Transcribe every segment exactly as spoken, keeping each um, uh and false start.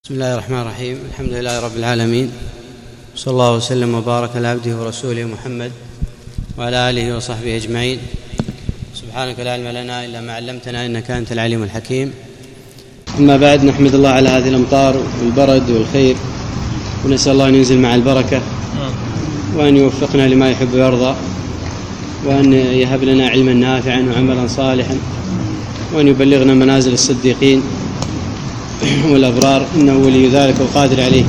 بسم الله الرحمن الرحيم. الحمد لله رب العالمين، صلى الله وسلم وبارك على عبده ورسوله محمد وعلى آله وصحبه أجمعين. سبحانك لا علم لنا إلا ما علمتنا إنك أنت العليم الحكيم. أما بعد، نحمد الله على هذه الأمطار والبرد والخير، ونسأل الله أن ينزل مع البركة وأن يوفقنا لما يحب ويرضى، وأن يهب لنا علما نافعا وعملا صالحا، وأن يبلغنا منازل الصديقين والأبرار، إنه ولي ذلك وقادر عليه.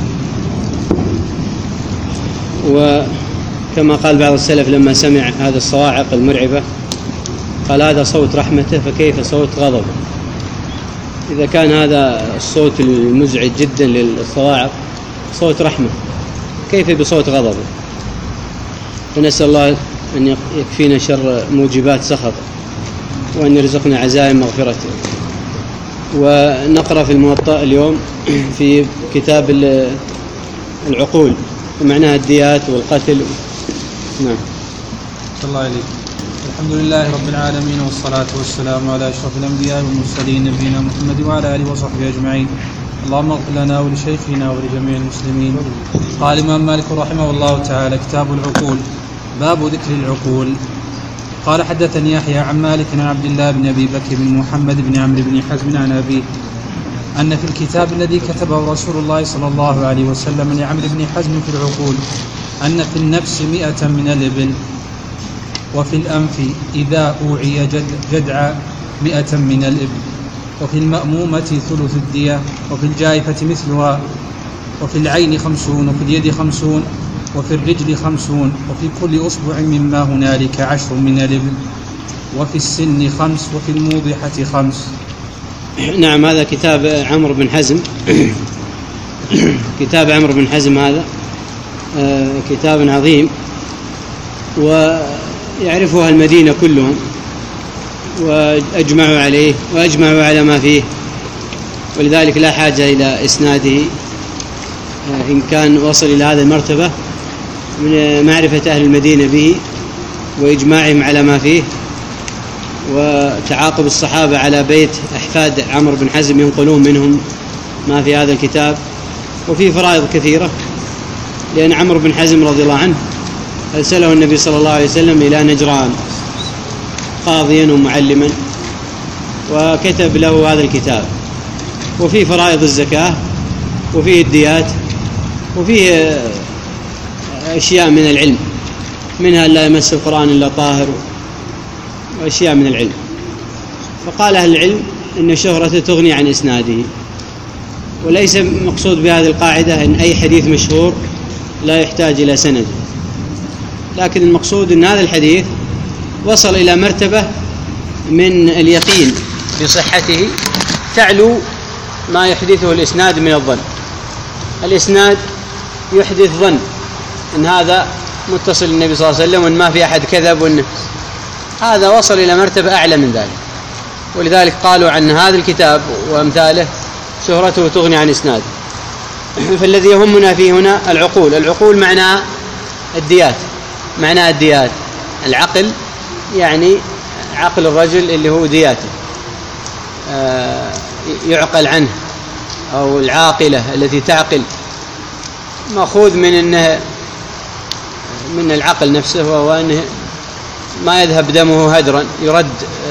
وكما قال بعض السلف لما سمع هذا الصواعق المرعبة قال: هذا صوت رحمته فكيف صوت غضبه. إذا كان هذا الصوت المزعج جدا للصواعق صوت رحمة، كيف بصوت غضبه؟ فنسأل الله أن يكفينا شر موجبات سخطه، وأن يرزقنا عزائم مغفرته. ونقرأ في الموطأ اليوم في كتاب العقول، ومعناها الديات والقتل. نعم. صلى الله عليه. الحمد لله رب العالمين، والصلاة والسلام على أشرف الأنبياء والمرسلين نبينا محمد وعلى آله وصحبه أجمعين. اللهم اغفر لنا ولشيخنا ولجميع المسلمين. قال الإمام مالك رحمه الله تعالى: كتاب العقول. باب ذكر العقول. قال: حدثني يحيى عن مالك عن عبد الله بن أبي بكر بن محمد بن عمرو بن حزم عن أبيه أن في الكتاب الذي كتبه رسول الله صلى الله عليه وسلم لعمرو بن حزم في العقول أن في النفس مئة من الإبل، وفي الأنف إذا أوعي جد جدع مئة من الإبل، وفي المأمومة ثلث الدية، وفي الجائفة مثلها، وفي العين خمسون، وفي اليد خمسون، وفي الرجل خمسون، وفي كل أصبع مما هنالك عشر من الإبل، وفي السن خمس، وفي الموضحة خمس. نعم. هذا كتاب عمرو بن حزم كتاب عمرو بن حزم هذا كتاب عظيم، ويعرفها المدينة كلهم، وأجمعوا عليه وأجمعوا على ما فيه، ولذلك لا حاجة إلى إسناده إن كان وصل إلى هذه المرتبة من معرفة أهل المدينة به وإجماعهم على ما فيه، وتعاقب الصحابة على بيت أحفاد عمرو بن حزم ينقلون منهم ما في هذا الكتاب. وفيه فرائض كثيرة، لأن عمرو بن حزم رضي الله عنه أرسله النبي صلى الله عليه وسلم إلى نجران قاضيا ومعلما، وكتب له هذا الكتاب. وفيه فرائض الزكاة، وفيه الديات، وفيه أشياء من العلم، منها لا يمس القرآن إلا طاهر، وأشياء من العلم. فقال أهل العلم إن شهرته تغني عن إسناده، وليس مقصود بهذه القاعدة أن أي حديث مشهور لا يحتاج إلى سند، لكن المقصود أن هذا الحديث وصل إلى مرتبة من اليقين بصحته تعلو ما يحدثه الإسناد من الظن. الإسناد يحدث ظن إن هذا متصل النبي صلى الله عليه وسلم، وإن ما في أحد كذب، وإن هذا وصل إلى مرتبة أعلى من ذلك. ولذلك قالوا عن هذا الكتاب وأمثاله شهرته تغني عن إسناد. فالذي يهمنا فيه هنا العقول. العقول معناها الديات، معناها الديات. العقل يعني عقل الرجل اللي هو دياته، آه يعقل عنه، أو العاقلة التي تعقل، مأخوذ من أنه من العقل نفسه، وهو أنه ما يذهب دمه هدرا، يرد.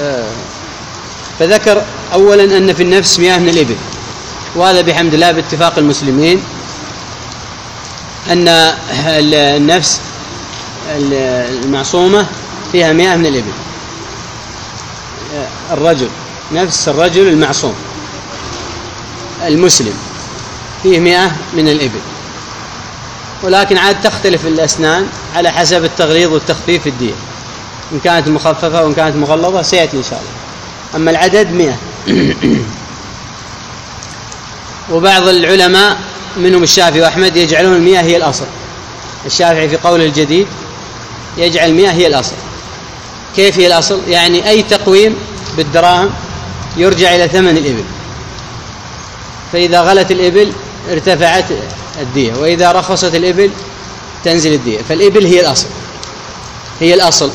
فذكر أولا أن في النفس مئة من الإبل، وهذا بحمد الله باتفاق المسلمين أن النفس المعصومة فيها مئة من الإبل. الرجل، نفس الرجل المعصوم المسلم فيه مئة من الإبل، ولكن عاد تختلف الأسنان على حسب التغليظ والتخفيف في الدية، إن كانت مخففة وإن كانت مغلظة سيأتي إن شاء الله. أما العدد مئة. وبعض العلماء منهم الشافعي وأحمد يجعلون المئة هي الأصل. الشافعي في قوله الجديد يجعل المئة هي الأصل. كيف هي الأصل؟ يعني أي تقويم بالدراهم يرجع إلى ثمن الإبل، فإذا غلت الإبل ارتفعت الدية، وإذا رخصت الإبل تنزل الدية. فالإبل هي الأصل، هي الأصل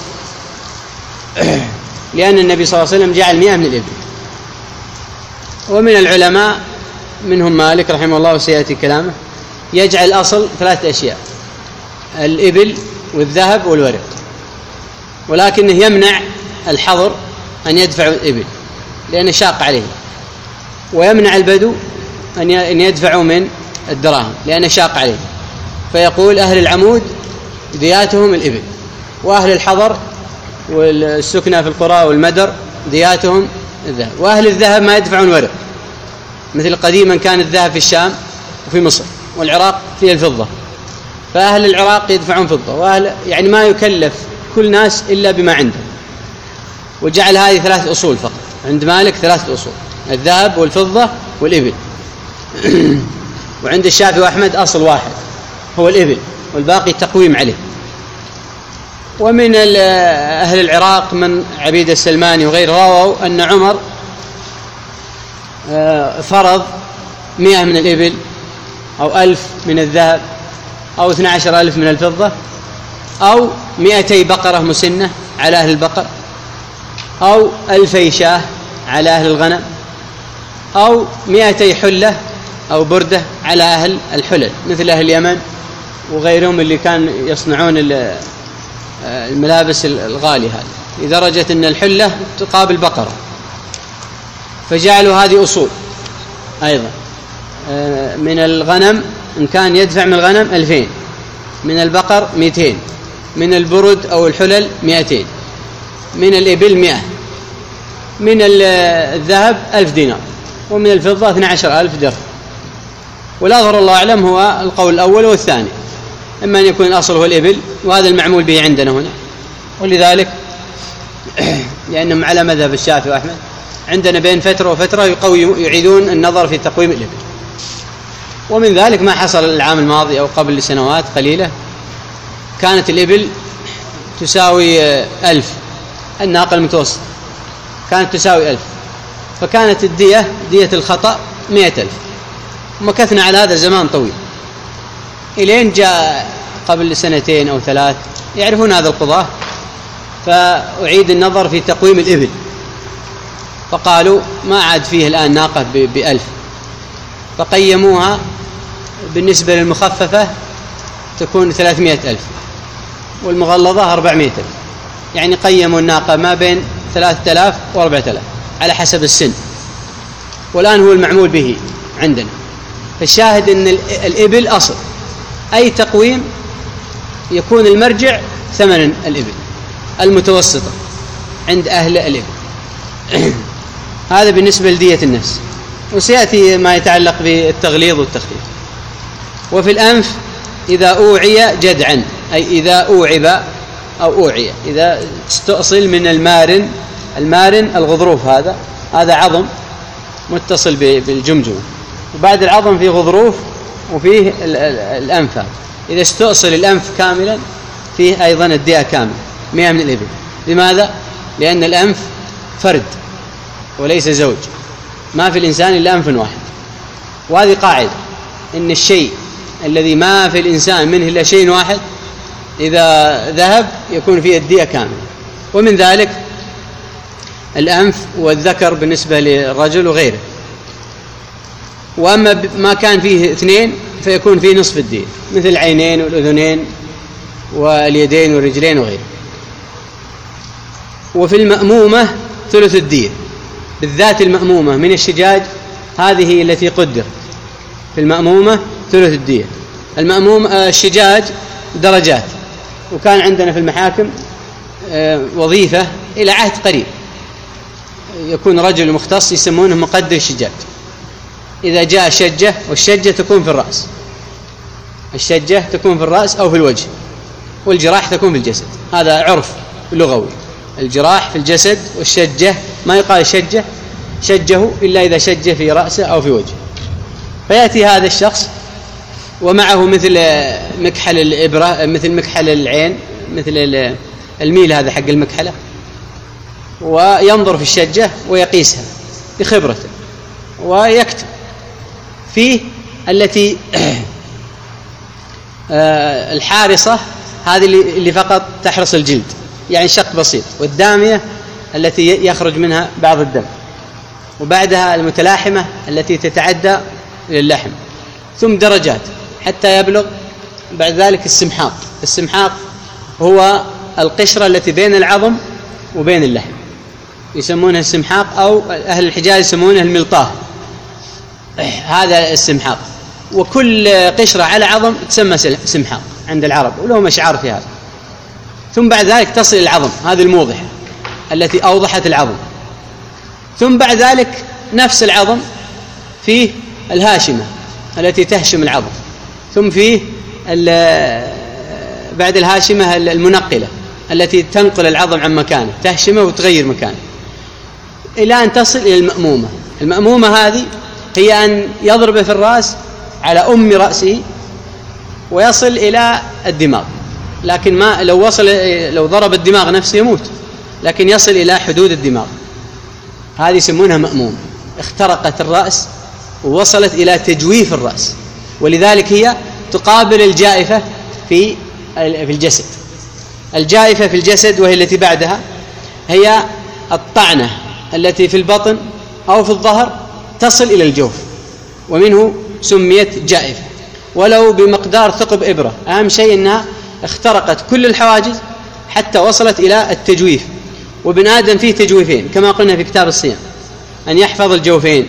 لأن النبي صلى الله عليه وسلم جعل مئة من الإبل. ومن العلماء منهم مالك رحمه الله وسيأتي كلامه، يجعل الأصل ثلاثة أشياء: الإبل والذهب والورق، ولكنه يمنع الحضر أن يدفعوا الإبل لأنه شاق عليه، ويمنع البدو أن يدفعوا من الدراهم لأنه شاق عليه، فيقول أهل العمود دياتهم الإبل، وأهل الحضر والسكنة في القرى والمدر دياتهم الذهب، وأهل الذهب ما يدفعون ورق، مثل قديما كان الذهب في الشام وفي مصر، والعراق فيه الفضة، فأهل العراق يدفعون فضة، وأهل يعني ما يكلف كل ناس إلا بما عنده، وجعل هذه ثلاث أصول فقط عند مالك، ثلاث أصول: الذهب والفضة والإبل. وعند الشافعي وأحمد أصل واحد هو الإبل، والباقي تقويم عليه. ومن أهل العراق من عبيد السلماني وغيره رووا أن عمر فرض مئة من الإبل أو ألف من الذهب أو اثنى عشر ألف من الفضة أو مئتي بقرة مسنة على أهل البقر أو ألفي شاه على أهل الغنم أو مئتي حلة أو بردة على أهل الحلل مثل أهل اليمن وغيرهم اللي كان يصنعون الملابس الغالية هذه، لدرجة أن الحلة تقابل بقرة، فجعلوا هذه أصول أيضا. من الغنم إن كان يدفع من الغنم ألفين، من البقر مئتين، من البرد أو الحلل مئتين، من الإبل مئة، من الذهب ألف دينار، ومن الفضة اثنى عشر ألف درهم. والأظهر الله أعلم هو القول الأول والثاني، إما أن يكون الأصل هو الإبل، وهذا المعمول به عندنا هنا، ولذلك لأنهم على مذهب الشافعي وأحمد عندنا بين فترة وفترة يعيدون النظر في تقويم الإبل. ومن ذلك ما حصل العام الماضي أو قبل سنوات قليلة، كانت الإبل تساوي ألف، الناقة المتوسط كانت تساوي ألف، فكانت الدية دية الخطأ مئة ألف، ومكثنا على هذا زمان طويل، إلين جاء قبل سنتين أو ثلاث يعرفون هذا القضاة، فأعيد النظر في تقويم الإبل، فقالوا ما عاد فيه الآن ناقة بألف، فقيموها بالنسبة للمخففة تكون ثلاثمائة ألف والمغلظة أربعمائة ألف، يعني قيموا الناقة ما بين ثلاثة آلاف وأربعة آلاف على حسب السن، والآن هو المعمول به عندنا. فالشاهد أن الإبل أصل، أي تقويم يكون المرجع ثمن الإبل المتوسطة عند أهل الإبل. هذا بالنسبة لدية النفس، وسيأتي ما يتعلق بالتغليظ والتخفيف. وفي الأنف إذا أوعي جدعا، أي إذا أوعب أو أوعي، إذا استؤصل من المارن، المارن الغضروف، هذا هذا عظم متصل بالجمجمة، وبعد العظم فيه غضروف وفيه الأنف، إذا استؤصل الأنف كاملا فيه أيضا الدية كامل مئة من الإبل. لماذا؟ لأن الأنف فرد وليس زوج، ما في الإنسان إلا أنف واحد، وهذه قاعدة إن الشيء الذي ما في الإنسان منه إلا شيء واحد إذا ذهب يكون فيه الدية كامل. ومن ذلك الأنف والذكر بالنسبة للرجل وغيره. وأما ما كان فيه اثنين فيكون فيه نصف الدية، مثل العينين والأذنين واليدين والرجلين وغيره. وفي المأمومة ثلث الدية، بالذات المأمومة من الشجاج هذه التي قدر، في المأمومة ثلث الدية. المأموم الشجاج درجات، وكان عندنا في المحاكم وظيفة إلى عهد قريب، يكون رجل مختص يسمونه مقدر الشجاج. إذا جاء شجة، والشجة تكون في الرأس، الشجة تكون في الرأس أو في الوجه، والجراح تكون في الجسد، هذا عرف لغوي، الجراح في الجسد، والشجة ما يقال شجة شجه إلا إذا شجه في رأسه أو في وجهه. فيأتي هذا الشخص ومعه مثل مكحل الإبرة، مثل مكحل العين، مثل الميل هذا حق المكحلة، وينظر في الشجة ويقيسها بخبرته ويكتب فيه التي الحارصة هذه اللي فقط تحرص الجلد، يعني شق بسيط، والدامية التي يخرج منها بعض الدم، وبعدها المتلاحمة التي تتعدى إلى اللحم، ثم درجات حتى يبلغ بعد ذلك السمحاق. السمحاق هو القشرة التي بين العظم وبين اللحم، يسمونها السمحاق، أو أهل الحجاز يسمونها الملطاه. هذا السمحاق، وكل قشرة على عظم تسمى سمحاق عند العرب، ولهم أشعار في هذا. ثم بعد ذلك تصل العظم، هذه الموضحة التي أوضحت العظم. ثم بعد ذلك نفس العظم فيه الهاشمة التي تهشم العظم، ثم فيه بعد الهاشمة المنقلة التي تنقل العظم عن مكانه، تهشمه وتغير مكانه، إلى أن تصل إلى المأمومة. المأمومة هذه هي أن يضرب في الرأس على أم رأسه ويصل إلى الدماغ، لكن ما لو وصل لو ضرب الدماغ نفسه يموت، لكن يصل إلى حدود الدماغ. هذه يسمونها مأمومة، اخترقت الرأس ووصلت إلى تجويف الرأس، ولذلك هي تقابل الجائفة في في الجسد. الجائفة في الجسد وهي التي بعدها هي الطعنة التي في البطن أو في الظهر تصل إلى الجوف، ومنه سميت جائفة، ولو بمقدار ثقب إبرة. أهم شيء أنها اخترقت كل الحواجز حتى وصلت إلى التجويف. وابن آدم فيه تجويفين كما قلنا في كتاب الصيام، أن يحفظ الجوفين،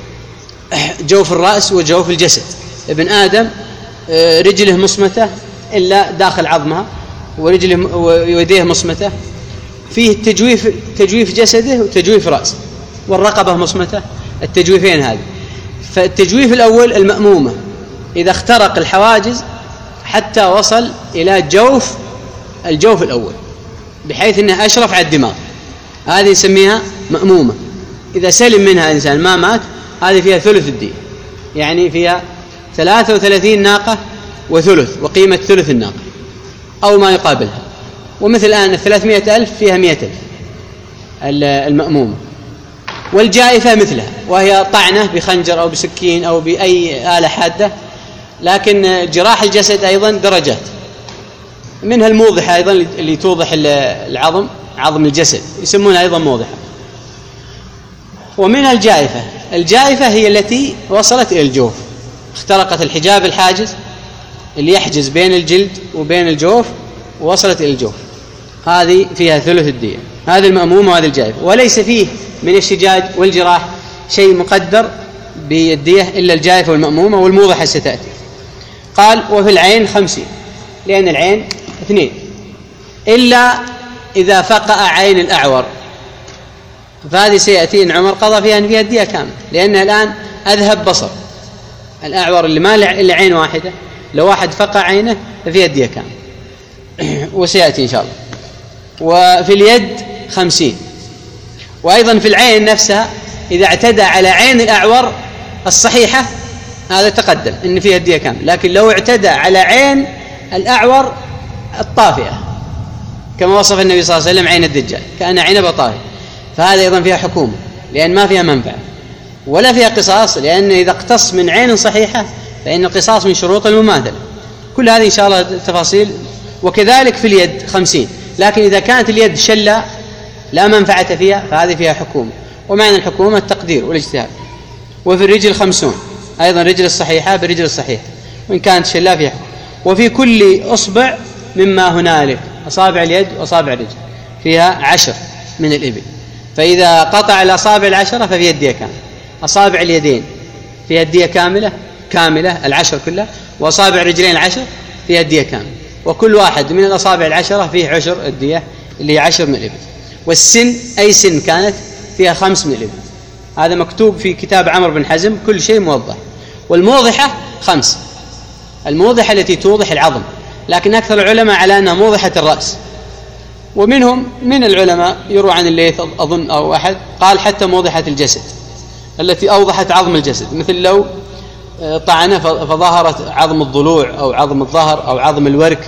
جوف الرأس وجوف الجسد. ابن آدم رجله مصمتة إلا داخل عظمها، ورجله ويديه مصمتة، فيه التجويف، تجويف جسده وتجويف رأسه، والرقبة مصمتة، التجويفين هذه. فالتجويف الأول المأمومة إذا اخترق الحواجز حتى وصل إلى جوف الجوف الأول بحيث أنه أشرف على الدماغ، هذه نسميها مأمومة. إذا سلم منها إنسان ما مات، هذه فيها ثلث الدية، يعني فيها ثلاثة وثلاثين ناقة وثلث، وقيمة ثلث الناقة أو ما يقابلها. ومثل الآن الثلاثمائة ألف فيها مئة ألف المأمومة. والجائفة مثلها، وهي طعنة بخنجر أو بسكين أو بأي آلة حادة، لكن جراح الجسد أيضا درجات، منها الموضحة أيضا اللي توضح العظم، عظم الجسد يسمونها أيضا موضحة. ومنها الجائفة. الجائفة هي التي وصلت إلى الجوف، اخترقت الحجاب الحاجز اللي يحجز بين الجلد وبين الجوف ووصلت إلى الجوف، هذه فيها ثلث الدية. هذه المأمومة وهذه الجائفة. وليس فيه من الشجاج والجراح شيء مقدر بالدية إلا الجائفة والمأمومة، والموضحة ستأتي. قال وفي العين خمسين، لأن العين اثنين، إلا إذا فقأ عين الأعور، فهذه سيأتي إن عمر قضى فيها أن فيها الدية كامل، لأنها الآن أذهب بصر. الأعور اللي ما إلا عين واحدة، لو واحد فقأ عينه ففيها الدية كامل، وسيأتي إن شاء الله. وفي اليد خمسين. وأيضا في العين نفسها إذا اعتدى على عين الأعور الصحيحة، هذا تقدم إن فيها الدية كامل، لكن لو اعتدى على عين الأعور الطافئة كما وصف النبي صلى الله عليه وسلم عين الدجال كأن عنبة طافئة، فهذا أيضا فيها حكومة، لأن ما فيها منفعة ولا فيها قصاص، لأن إذا اقتص من عين صحيحة فإن القصاص من شروط المماثلة. كل هذه إن شاء الله تفاصيل. وكذلك في اليد خمسين، لكن إذا كانت اليد شلة لا منفعة فيها فهذه فيها حكومة، ومعنى الحكومة التقدير والاجتهاد. وفي الرجل خمسون، أيضا الرجل الصحيحة بالرجل الصحيحة، وإن كانت شلة فيها حكومة. وفي كل أصبع مما هنالك، أصابع اليد وأصابع الرجل فيها عشر من الإبل، فإذا قطع الأصابع العشرة ففيها الدية كاملة. أصابع اليدين فيها الدية كاملة كاملة العشر كلها، وأصابع الرجلين العشر فيها الدية كاملة، وكل واحد من الأصابع العشرة فيه عشر الدية اللي هي عشر من الإبل. والسن أي سن كانت فيها خمس من الإبل، هذا مكتوب في كتاب عمرو بن حزم، كل شيء موضح. والموضحة خمس، الموضحة التي توضح العظم، لكن أكثر العلماء على أنها موضحة الرأس. ومنهم من العلماء يروى عن الليث أظن أو أحد قال حتى موضحة الجسد التي أوضحت عظم الجسد، مثل لو طعنه فظهرت عظم الضلوع أو عظم الظهر أو عظم الورك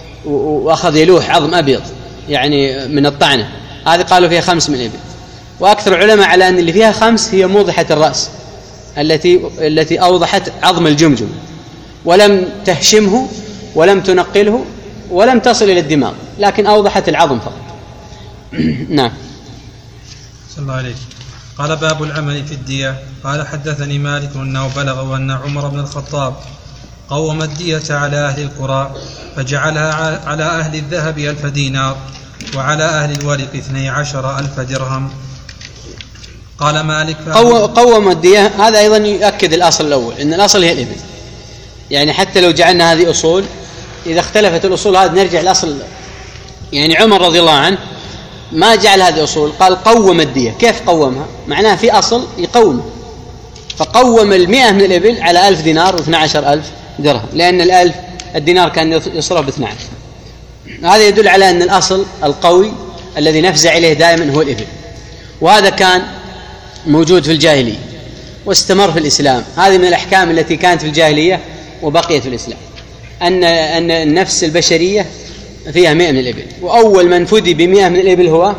وأخذ يلوح عظم أبيض يعني من الطعنة، هذه قالوا فيها خمس من الإبل. وأكثر العلماء على أن اللي فيها خمس هي موضحة الرأس التي التي أوضحت عظم الجمجم ولم تهشمه ولم تنقله ولم تصل إلى الدماغ، لكن أوضحت العظم فقط. نعم. صلى الله عليه. قال باب العمل في الدية. قال حدثني مالك أنه بلغ أن عمر بن الخطاب قوم الدية على أهل القرى فجعلها على أهل الذهب ألف دينار وعلى أهل الورق اثني عشر ألف درهم. قال مالك قوم الدية. هذا أيضا يؤكد الأصل الأول، إن الأصل هي الإبل. يعني حتى لو جعلنا هذه أصول، إذا اختلفت الأصول هذا نرجع الأصل. يعني عمر رضي الله عنه ما جعل هذه أصول، قال قوم الدية. كيف قومها؟ معناه في أصل يقوم، فقوم المئة من الإبل على ألف دينار واثنى عشر ألف درهم، لأن الألف الدينار كان يصرف باثنى عشر. هذا يدل على أن الأصل القوي الذي نفزع إليه دائما هو الإبل، وهذا كان موجود في الجاهلية واستمر في الإسلام. هذه من الأحكام التي كانت في الجاهلية وبقيت في الإسلام، أن أن النفس البشرية فيها مئة من الإبل. وأول من فدي بمئة من الإبل هو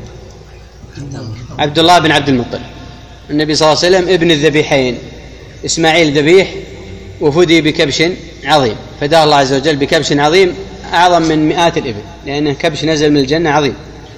عبد الله بن عبد المطلب. النبي صلى الله عليه وسلم ابن الذبيحين إسماعيل ذبيح، وفدي بكبش عظيم، فداه الله عز وجل بكبش عظيم أعظم من مئات الإبل، لأنه كبش نزل من الجنة عظيم.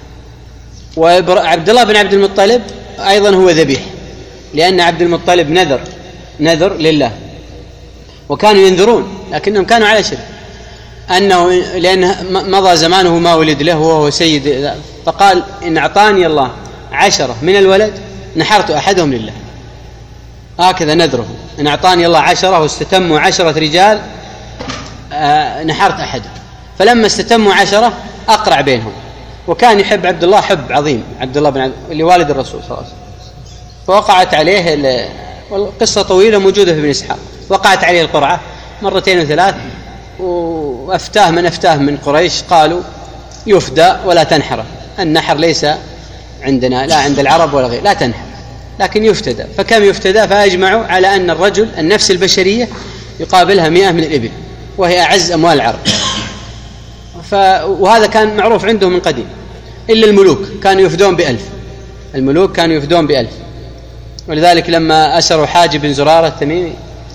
وعبد الله بن عبد المطلب أيضا هو ذبيح، لأن عبد المطلب نذر نذر لله، وكانوا ينذرون لكنهم كانوا على شرك، أنه لأن مضى زمانه ما ولد له وهو سيد، فقال إن أعطاني الله عشرة من الولد نحرت أحدهم لله. هكذا نذره، إن أعطاني الله عشرة واستتموا عشرة رجال نحرت أحدهم. فلما استتموا عشرة أقرع بينهم، وكان يحب عبد الله حب عظيم، عبد الله بن عبد اللي والد الرسول صلى الله عليه وسلم. فوقعت عليه، والقصة طويلة موجودة في ابن إسحاق، وقعت عليه القرعة مرتين وثلاث، وأفتاه من أفتاه من قريش قالوا يفدى ولا تنحر، النحر ليس عندنا لا عند العرب ولا غير، لا تنحر لكن يفتدى. فكم يفتدى؟ فأجمعوا على أن الرجل النفس البشرية يقابلها مئة من الإبل، وهي أعز أموال العرب. ف... وهذا كان معروف عندهم من قديم. إلا الملوك كانوا يفدون بألف، الملوك كانوا يفدون بألف. ولذلك لما أسروا حاجب بن زرارة التميمي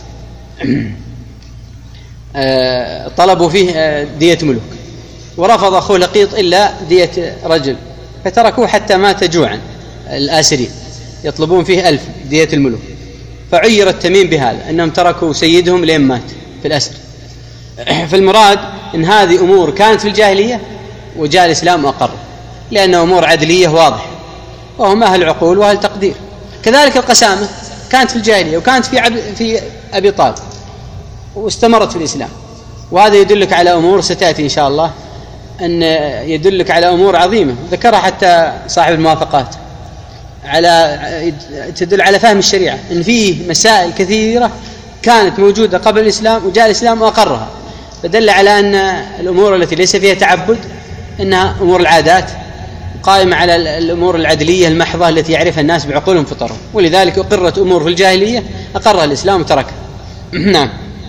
طلبوا فيه دية ملوك، ورفض أخوه لقيط إلا دية رجل، فتركوه حتى مات جوعا. الآسرين يطلبون فيه ألف دية الملوك، فعير التميم بهذا أنهم تركوا سيدهم لين مات في الأسر. فالمراد أن هذه أمور كانت في الجاهلية وجاء الإسلام وأقر، لأنها أمور عدلية واضحة، وهم أهل عقول وأهل تقدير. كذلك القسامة كانت في الجاهلية وكانت في, عب... في أبي طالب واستمرت في الإسلام. وهذا يدلك على أمور ستأتي إن شاء الله، أن يدلك على أمور عظيمة ذكرها حتى صاحب الموافقات، على تدل على فهم الشريعة، أن فيه مسائل كثيرة كانت موجودة قبل الإسلام وجاء الإسلام وأقرها، فدل على أن الأمور التي ليس فيها تعبد إنها أمور العادات قائمة على الأمور العدلية المحضة التي يعرفها الناس بعقولهم فطرهم. ولذلك أقرت أمور في الجاهلية أقرها الإسلام وتركها. نعم.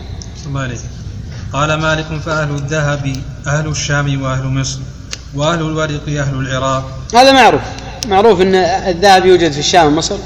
قال مالك فأهل الذهب أهل الشام وأهل مصر، وأهل الورق أهل العراق. هذا معروف معروف أن الذهب يوجد في الشام ومصر،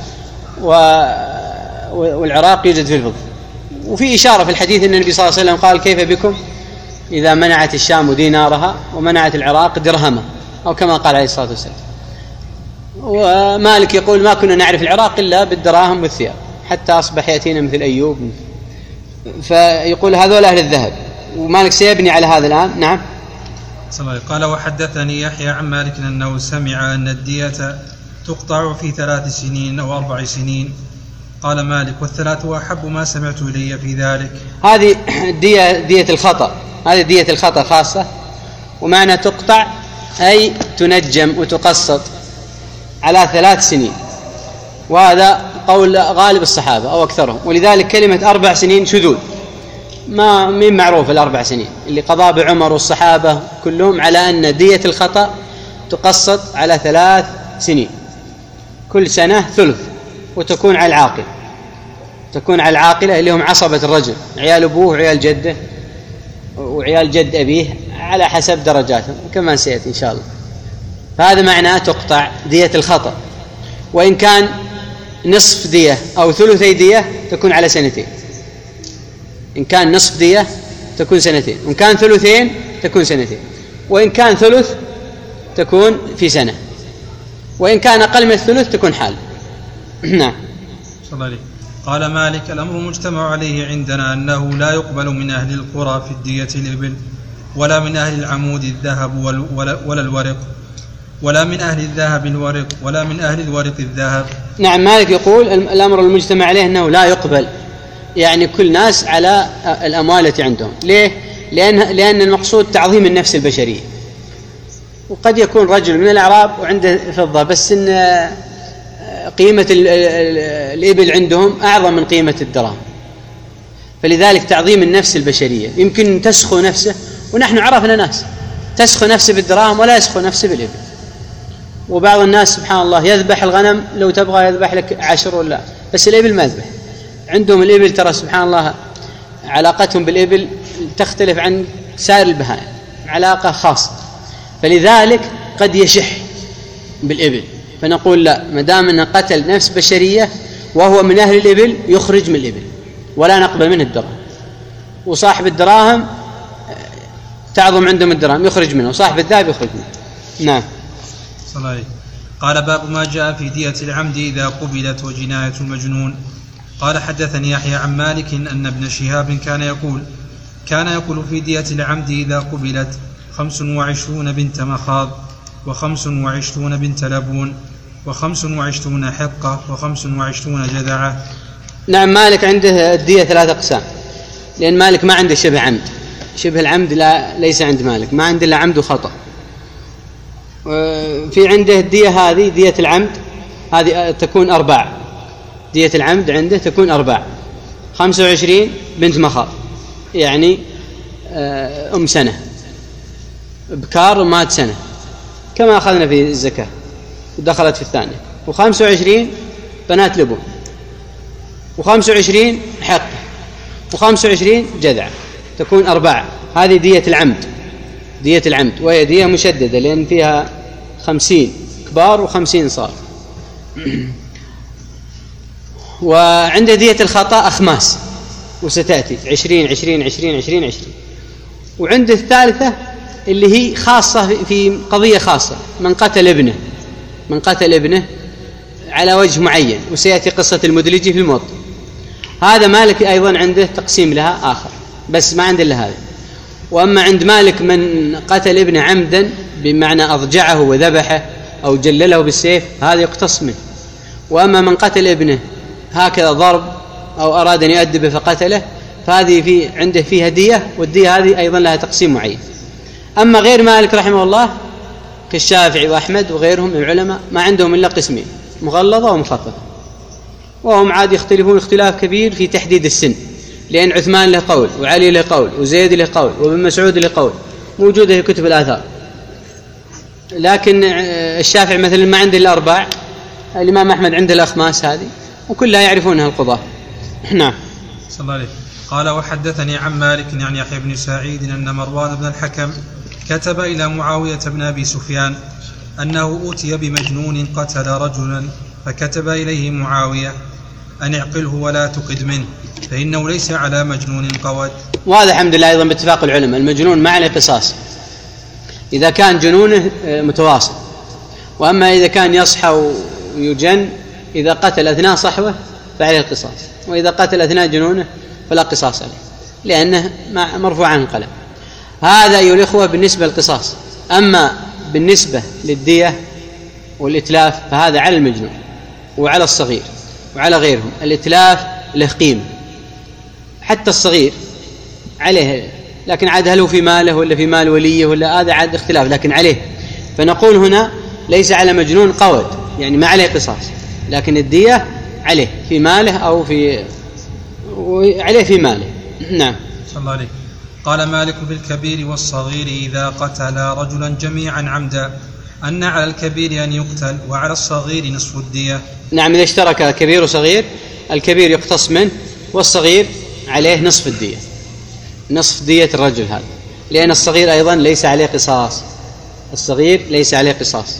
والعراق يوجد في الفضة. وفي إشارة في الحديث أن النبي صلى الله عليه وسلم قال كيف بكم إذا منعت الشام دينارها ومنعت العراق درهمها، أو كما قال عليه الصلاة والسلام. ومالك يقول ما كنا نعرف العراق إلا بالدراهم والثياب، حتى أصبح يأتينا مثل أيوب. فيقول هذول أهل الذهب، ومالك سيبني على هذا الآن. نعم. قال وحدثني يحيى عن مالك أنه سمع أن الدية تقطع في ثلاث سنين أو أربع سنين. قال مالك والثلاث أحب ما سمعت إلي في ذلك. هذه دية دية الخطأ، هذه دية الخطأ خاصة، ومعنى تقطع أي تنجم وتقسط على ثلاث سنين، وهذا قول غالب الصحابة أو أكثرهم. ولذلك كلمة أربع سنين شذوذ، ما من معروف الأربع سنين اللي قضى بعمر والصحابة كلهم على أن دية الخطأ تقسط على ثلاث سنين، كل سنة ثلث، وتكون على العاقل، تكون على العاقلة اللي هم عصبة الرجل، عيال أبوه وعيال جده وعيال جد أبيه على حسب درجاتهم كما سيأتي إن شاء الله. فهذا معناه تقطع دية الخطأ. وإن كان نصف دية أو ثلثي دية تكون على سنتين، إن كان نصف دية تكون سنتين، وإن كان ثلثين تكون سنتين، وإن كان ثلث تكون في سنة، وإن كان أقل من الثلث تكون حال. نعم. صلى الله عليه. قال مالك: الأمر مجتمع عليه عندنا أنه لا يقبل من أهل القرى في الدية الإبل، ولا من أهل العمود الذهب ولا الورق، ولا من أهل الذهب الورق، ولا من أهل الورق الذهب. نعم. مالك يقول الأمر المجتمع عليه أنه لا يقبل، يعني كل ناس على الأموال التي عندهم. ليه؟ لأن, لأن المقصود تعظيم النفس البشرية، وقد يكون رجل من الأعراب وعنده فضة، بس إن قيمة الإبل عندهم أعظم من قيمة الدراهم، فلذلك تعظيم النفس البشرية. يمكن تسخو نفسه، ونحن عرفنا ناس تسخو نفسه بالدراهم ولا يسخو نفسه بالإبل. وبعض الناس سبحان الله يذبح الغنم، لو تبغى يذبح لك عشر ولا، بس الإبل ما يذبح. عندهم الإبل ترى سبحان الله علاقتهم بالإبل تختلف عن سائر البهائم، علاقة خاصة، فلذلك قد يشح بالإبل. فنقول لا، ما دام أنه قتل نفس بشرية وهو من أهل الإبل يخرج من الإبل، ولا نقبل منه الدراهم. وصاحب الدراهم تعظم عندهم الدراهم يخرج منه، وصاحب الذهب يخرج منه. نعم. صلى الله عليه. قال: باب ما جاء في دية العمد إذا قبلت وجناية المجنون. قال: حدثني يحيى عن مالك أن ابن شهاب كان يقول كان يقول في دية العمد إذا قبلت خمس وعشرون بنت مخاض، وخمس وعشرون بنت لبون، وخمس وعشرون حقة، وخمس وعشرون جذعة. نعم. مالك عنده الدية ثلاثة أقسام، لأن مالك ما عنده شبه عمد. شبه العمد لا ليس عند مالك، ما عنده إلا عمد وخطأ. في عنده الدية هذه دية العمد، هذه تكون أربعة. دية العمد عنده تكون أربعة: خمسة وعشرين بنت مخاض، يعني أم سنة، بكار ومات سنة كما أخذنا في الزكاة ودخلت في الثانية، وخمسة وعشرين بنات لبون، وخمسة وعشرين حقة، وخمسة وعشرين جذعة، تكون أربعة. هذه دية العمد. دية العمد وهي دية مشددة، لأن فيها خمسين كبار وخمسين صار. وعند دية الخطأ أخماس، وستأتي عشرين عشرين عشرين عشرين عشرين. وعند الثالثة اللي هي خاصة في قضية خاصة، من قتل ابنه من قتل ابنه على وجه معين، وسيأتي قصة المدلجي في الموطأ. هذا مالك أيضا عنده تقسيم لها آخر، بس ما عنده إلا هذا. وأما عند مالك من قتل ابنه عمدا بمعنى أضجعه وذبحه أو جلله بالسيف، هذا يقتص منه. وأما من قتل ابنه هكذا ضرب أو أراد أن يؤدبه فقتله، فهذه في عنده فيها دية، والدية هذه أيضا لها تقسيم معين. أما غير مالك رحمه الله كالشافعي وأحمد وغيرهم من العلماء ما عندهم إلا قسمين: مغلظة ومخففة. وهم عاد يختلفون اختلاف كبير في تحديد السن، لأن عثمان له قول، وعلي له قول، وزيد له قول، وابن مسعود له قول، موجودة في كتب الآثار. لكن الشافعي مثلا ما عنده إلا أربع، الإمام أحمد عنده الأخماس هذه، وكلها يعرفونها القضاة. نعم. صلى الله عليه. قال: وحدثني عن مالك يعني يحيى بن سعيد أن مروان بن الحكم كتب إلى معاوية بن أبي سفيان أنه أوتي بمجنون قتل رجلا، فكتب إليه معاوية أن اعقله ولا تقد منه، فإنه ليس على مجنون قود. وهذا الحمد لله أيضا باتفاق العلماء، المجنون ما عليه قصاص إذا كان جنونه متواصل. وأما إذا كان يصحى ويجن، إذا قتل أثناء صحوه فعليه القصاص، وإذا قتل أثناء جنونه فلا قصاص عليه، لأنه مرفوع عن القلم. هذا أيها الإخوة بالنسبة للقصاص. أما بالنسبة للدية والإتلاف فهذا على المجنون وعلى الصغير وعلى غيرهم. الإتلاف له قيمة، حتى الصغير عليه، لكن عاد هل هو في ماله ولا في مال وليه ولا، هذا عاد اختلاف، لكن عليه. فنقول هنا ليس على مجنون قود، يعني ما عليه قصاص، لكن الدية عليه في ماله أو في عليه في ماله. نعم. صلى الله عليه. قال مالك: في الكبير والصغير إذا قتل رجلا جميعا عمدا أن على الكبير أن يقتل، وعلى الصغير نصف الدية. نعم. إذا اشترك كبير وصغير، الكبير يقتص منه، والصغير عليه نصف الدية، نصف دية الرجل هذا، لأن الصغير أيضا ليس عليه قصاص. الصغير ليس عليه قصاص،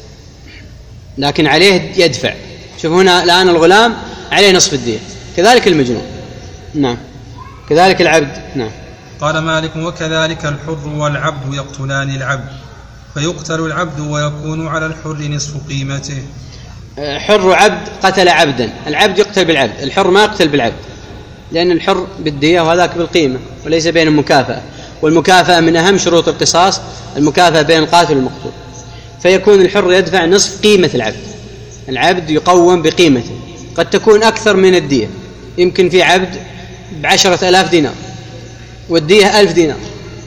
لكن عليه يدفع. شوف هنا الآن الغلام عليه نصف الدية، كذلك المجنون. نعم. كذلك العبد. نعم. قال مالك: وكذلك الحر والعبد يقتلان العبد، فيقتل العبد ويكون على الحر نصف قيمته. حر وعبد قتل عبدا، العبد يقتل بالعبد، الحر ما يقتل بالعبد، لأن الحر بالدية وهذاك بالقيمة وليس بينهم مكافأة، والمكافأة من أهم شروط القصاص المكافأة بين القاتل والمقتول، فيكون الحر يدفع نصف قيمة العبد، العبد يقوم بقيمته، قد تكون أكثر من الدية، يمكن في عبد بعشرة ألاف دينار والدية ألف دينار،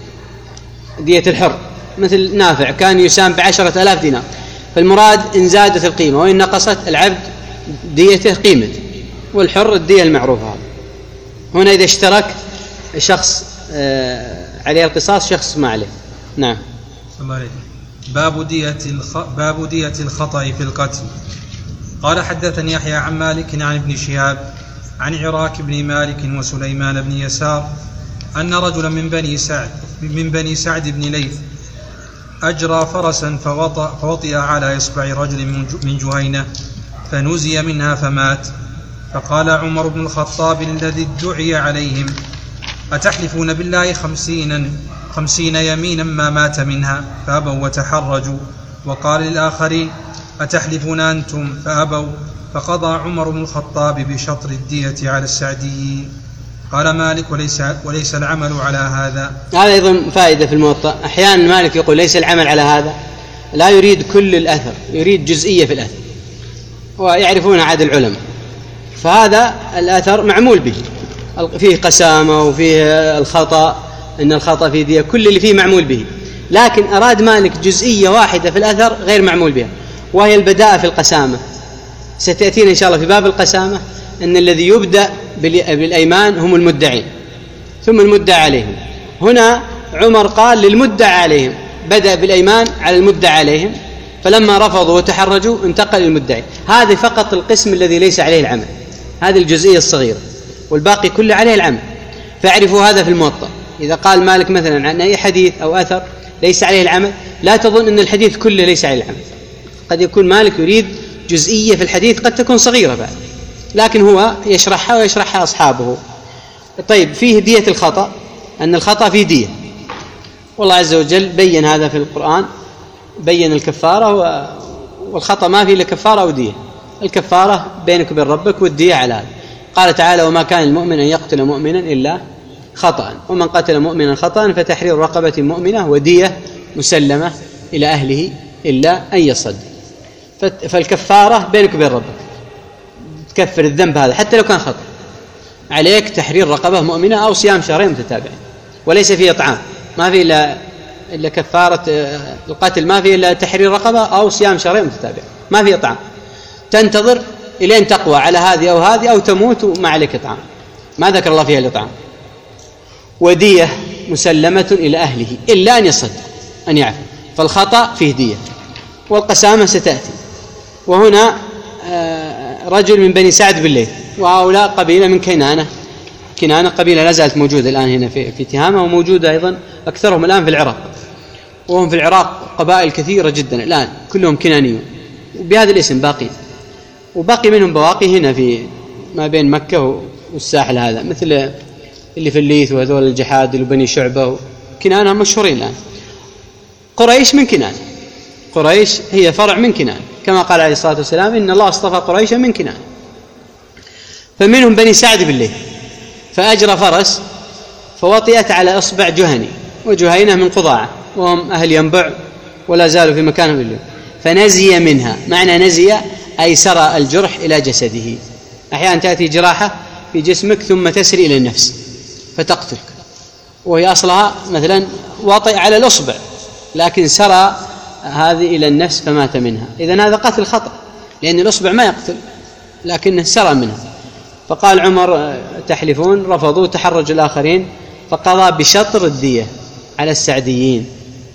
دية الحر مثل نافع كان يسام بعشرة ألاف دينار، فالمراد إن زادت القيمة وإن نقصت العبد ديته قيمته، والحر الدية المعروفة هذا. هنا إذا اشترك شخص عليه القصاص شخص ما عليه. نعم. الله عليك. باب دية الخ... باب دية الخطأ في القتل. قال حدثني يحيى عن مالك عن ابن شهاب عن عراك بن مالك وسليمان بن يسار أن رجلا من بني سعد من بني سعد بن ليث أجرى فرسا فوطئ, فوطئ على إصبع رجل من جهينة فنزي منها فمات. فقال عمر بن الخطاب الذي ادعي عليهم: أتحلفون بالله خمسين, خمسين يمينا ما مات منها؟ فأبوا وتحرجوا. وقال للآخرين: أتحلفون أنتم؟ فأبوا. فقضى عمر بن الخطاب بشطر الدية على السعديين. قال مالك: وليس, وليس العمل على هذا. هذا أيضا فائدة في الموطأ، أحيانا مالك يقول ليس العمل على هذا، لا يريد كل الأثر، يريد جزئية في الأثر، ويعرفون عاد العلماء، فهذا الأثر معمول به، فيه قسامة وفيه الخطأ، إن الخطأ في دية، كل اللي فيه معمول به، لكن أراد مالك جزئية واحدة في الأثر غير معمول بها، وهي البداءة في القسامة. ستأتينا إن شاء الله في باب القسامة أن الذي يبدأ بالأيمان هم المدعين ثم المدعى عليهم. هنا عمر قال للمدعى عليهم، بدأ بالأيمان على المدعى عليهم، فلما رفضوا وتحرجوا انتقل للمدعي. هذا فقط القسم الذي ليس عليه العمل، هذه الجزئية الصغيرة، والباقي كله عليه العمل. فاعرفوا هذا في الموطأ، إذا قال مالك مثلا عن أي حديث أو أثر ليس عليه العمل، لا تظن أن الحديث كله ليس عليه العمل، قد يكون مالك يريد جزئية في الحديث قد تكون صغيرة بعد، لكن هو يشرحها ويشرحها أصحابه. طيب، فيه دية الخطأ، أن الخطأ فيه دية، والله عز وجل بين هذا في القرآن، بين الكفارة، والخطأ ما فيه إلا كفارة أو دية، الكفارة بينك وبين ربك، والدية على هذا. قال تعالى: وما كان المؤمن أن يقتل مؤمنا إلا خطأ، ومن قتل مؤمنا خطأ فتحرير رقبة مؤمنة ودية مسلمة إلى أهله إلا أن يصد. فالكفارة بينك وبين ربك، تكفر الذنب هذا حتى لو كان خطأ، عليك تحرير رقبة مؤمنة أو صيام شهرين متتابعين، وليس فيه إطعام، ما فيه إلا إلا كفارة القتل، ما فيه إلا تحرير رقبة أو صيام شهرين متتابعين، ما فيه إطعام، تنتظر إلين تقوى على هذه أو هذه أو تموت وما عليك إطعام، ما ذكر الله فيها الإطعام. ودية مسلمة إلى أهله إلا أن يصدق، أن يعفو، فالخطأ فيه دية. والقسامة ستأتي. وهنا رجل من بني سعد بن ليث، وهؤلاء قبيلة من كنانة، كنانة قبيلة لا زالت موجودة الآن هنا في في تهامة، وموجودة أيضا أكثرهم الآن في العراق، وهم في العراق قبائل كثيرة جدا الآن كلهم كنانيون وبهذا الاسم باقي، وباقي منهم بواقي هنا في ما بين مكة والساحل هذا، مثل اللي في الليث وهذول الجحاد وبني شعبة، كنانة مشهورين الآن. قريش من كنانة، قريش هي فرع من كنانة، كما قال عليه الصلاة والسلام: إن الله اصطفى قريشا من كنانة. فمنهم بني سعد بن ليث، فأجرى فرس فوطئت على إصبع جهني، وجهينة من قضاعة، وهم أهل ينبع ولا زالوا في مكانهم اليوم، فنزي منها. معنى نزي أي سرى الجرح إلى جسده. أحيانا تأتي جراحة في جسمك ثم تسري إلى النفس فتقتلك، وهي أصلها مثلا وطئ على الأصبع، لكن سرى هذه إلى النفس فمات منها. إذن هذا قتل خطأ، لأن الأصبع ما يقتل لكنه سرى منها. فقال عمر: تحلفون؟ رفضوا، تحرج الآخرين، فقضى بشطر الدية على السعديين.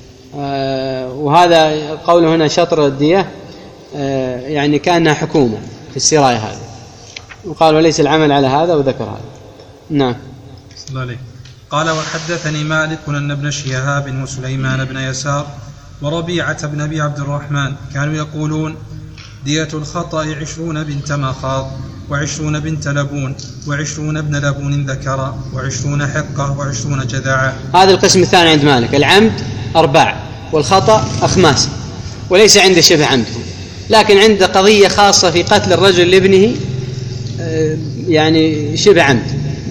وهذا قوله هنا شطر الدية يعني كأنها حكومة في السراية هذا، وقال: وليس العمل على هذا، وذكر هذا. نعم. قال: وحدثني مالك أن ابن شهاب وسليمان بن يسار وربيعة بن أبي عبد الرحمن كانوا يقولون: دية الخطأ عشرون بنت مخاض، وعشرون بنت لبون، وعشرون ابن لبون ذكر، وعشرون حقة، وعشرون جذاعة. هذا القسم الثاني عند مالك، العمد أرباع والخطأ أخماس، وليس عند شبه عمده. لكن عنده قضية خاصة في قتل الرجل لابنه يعني شبه عمد،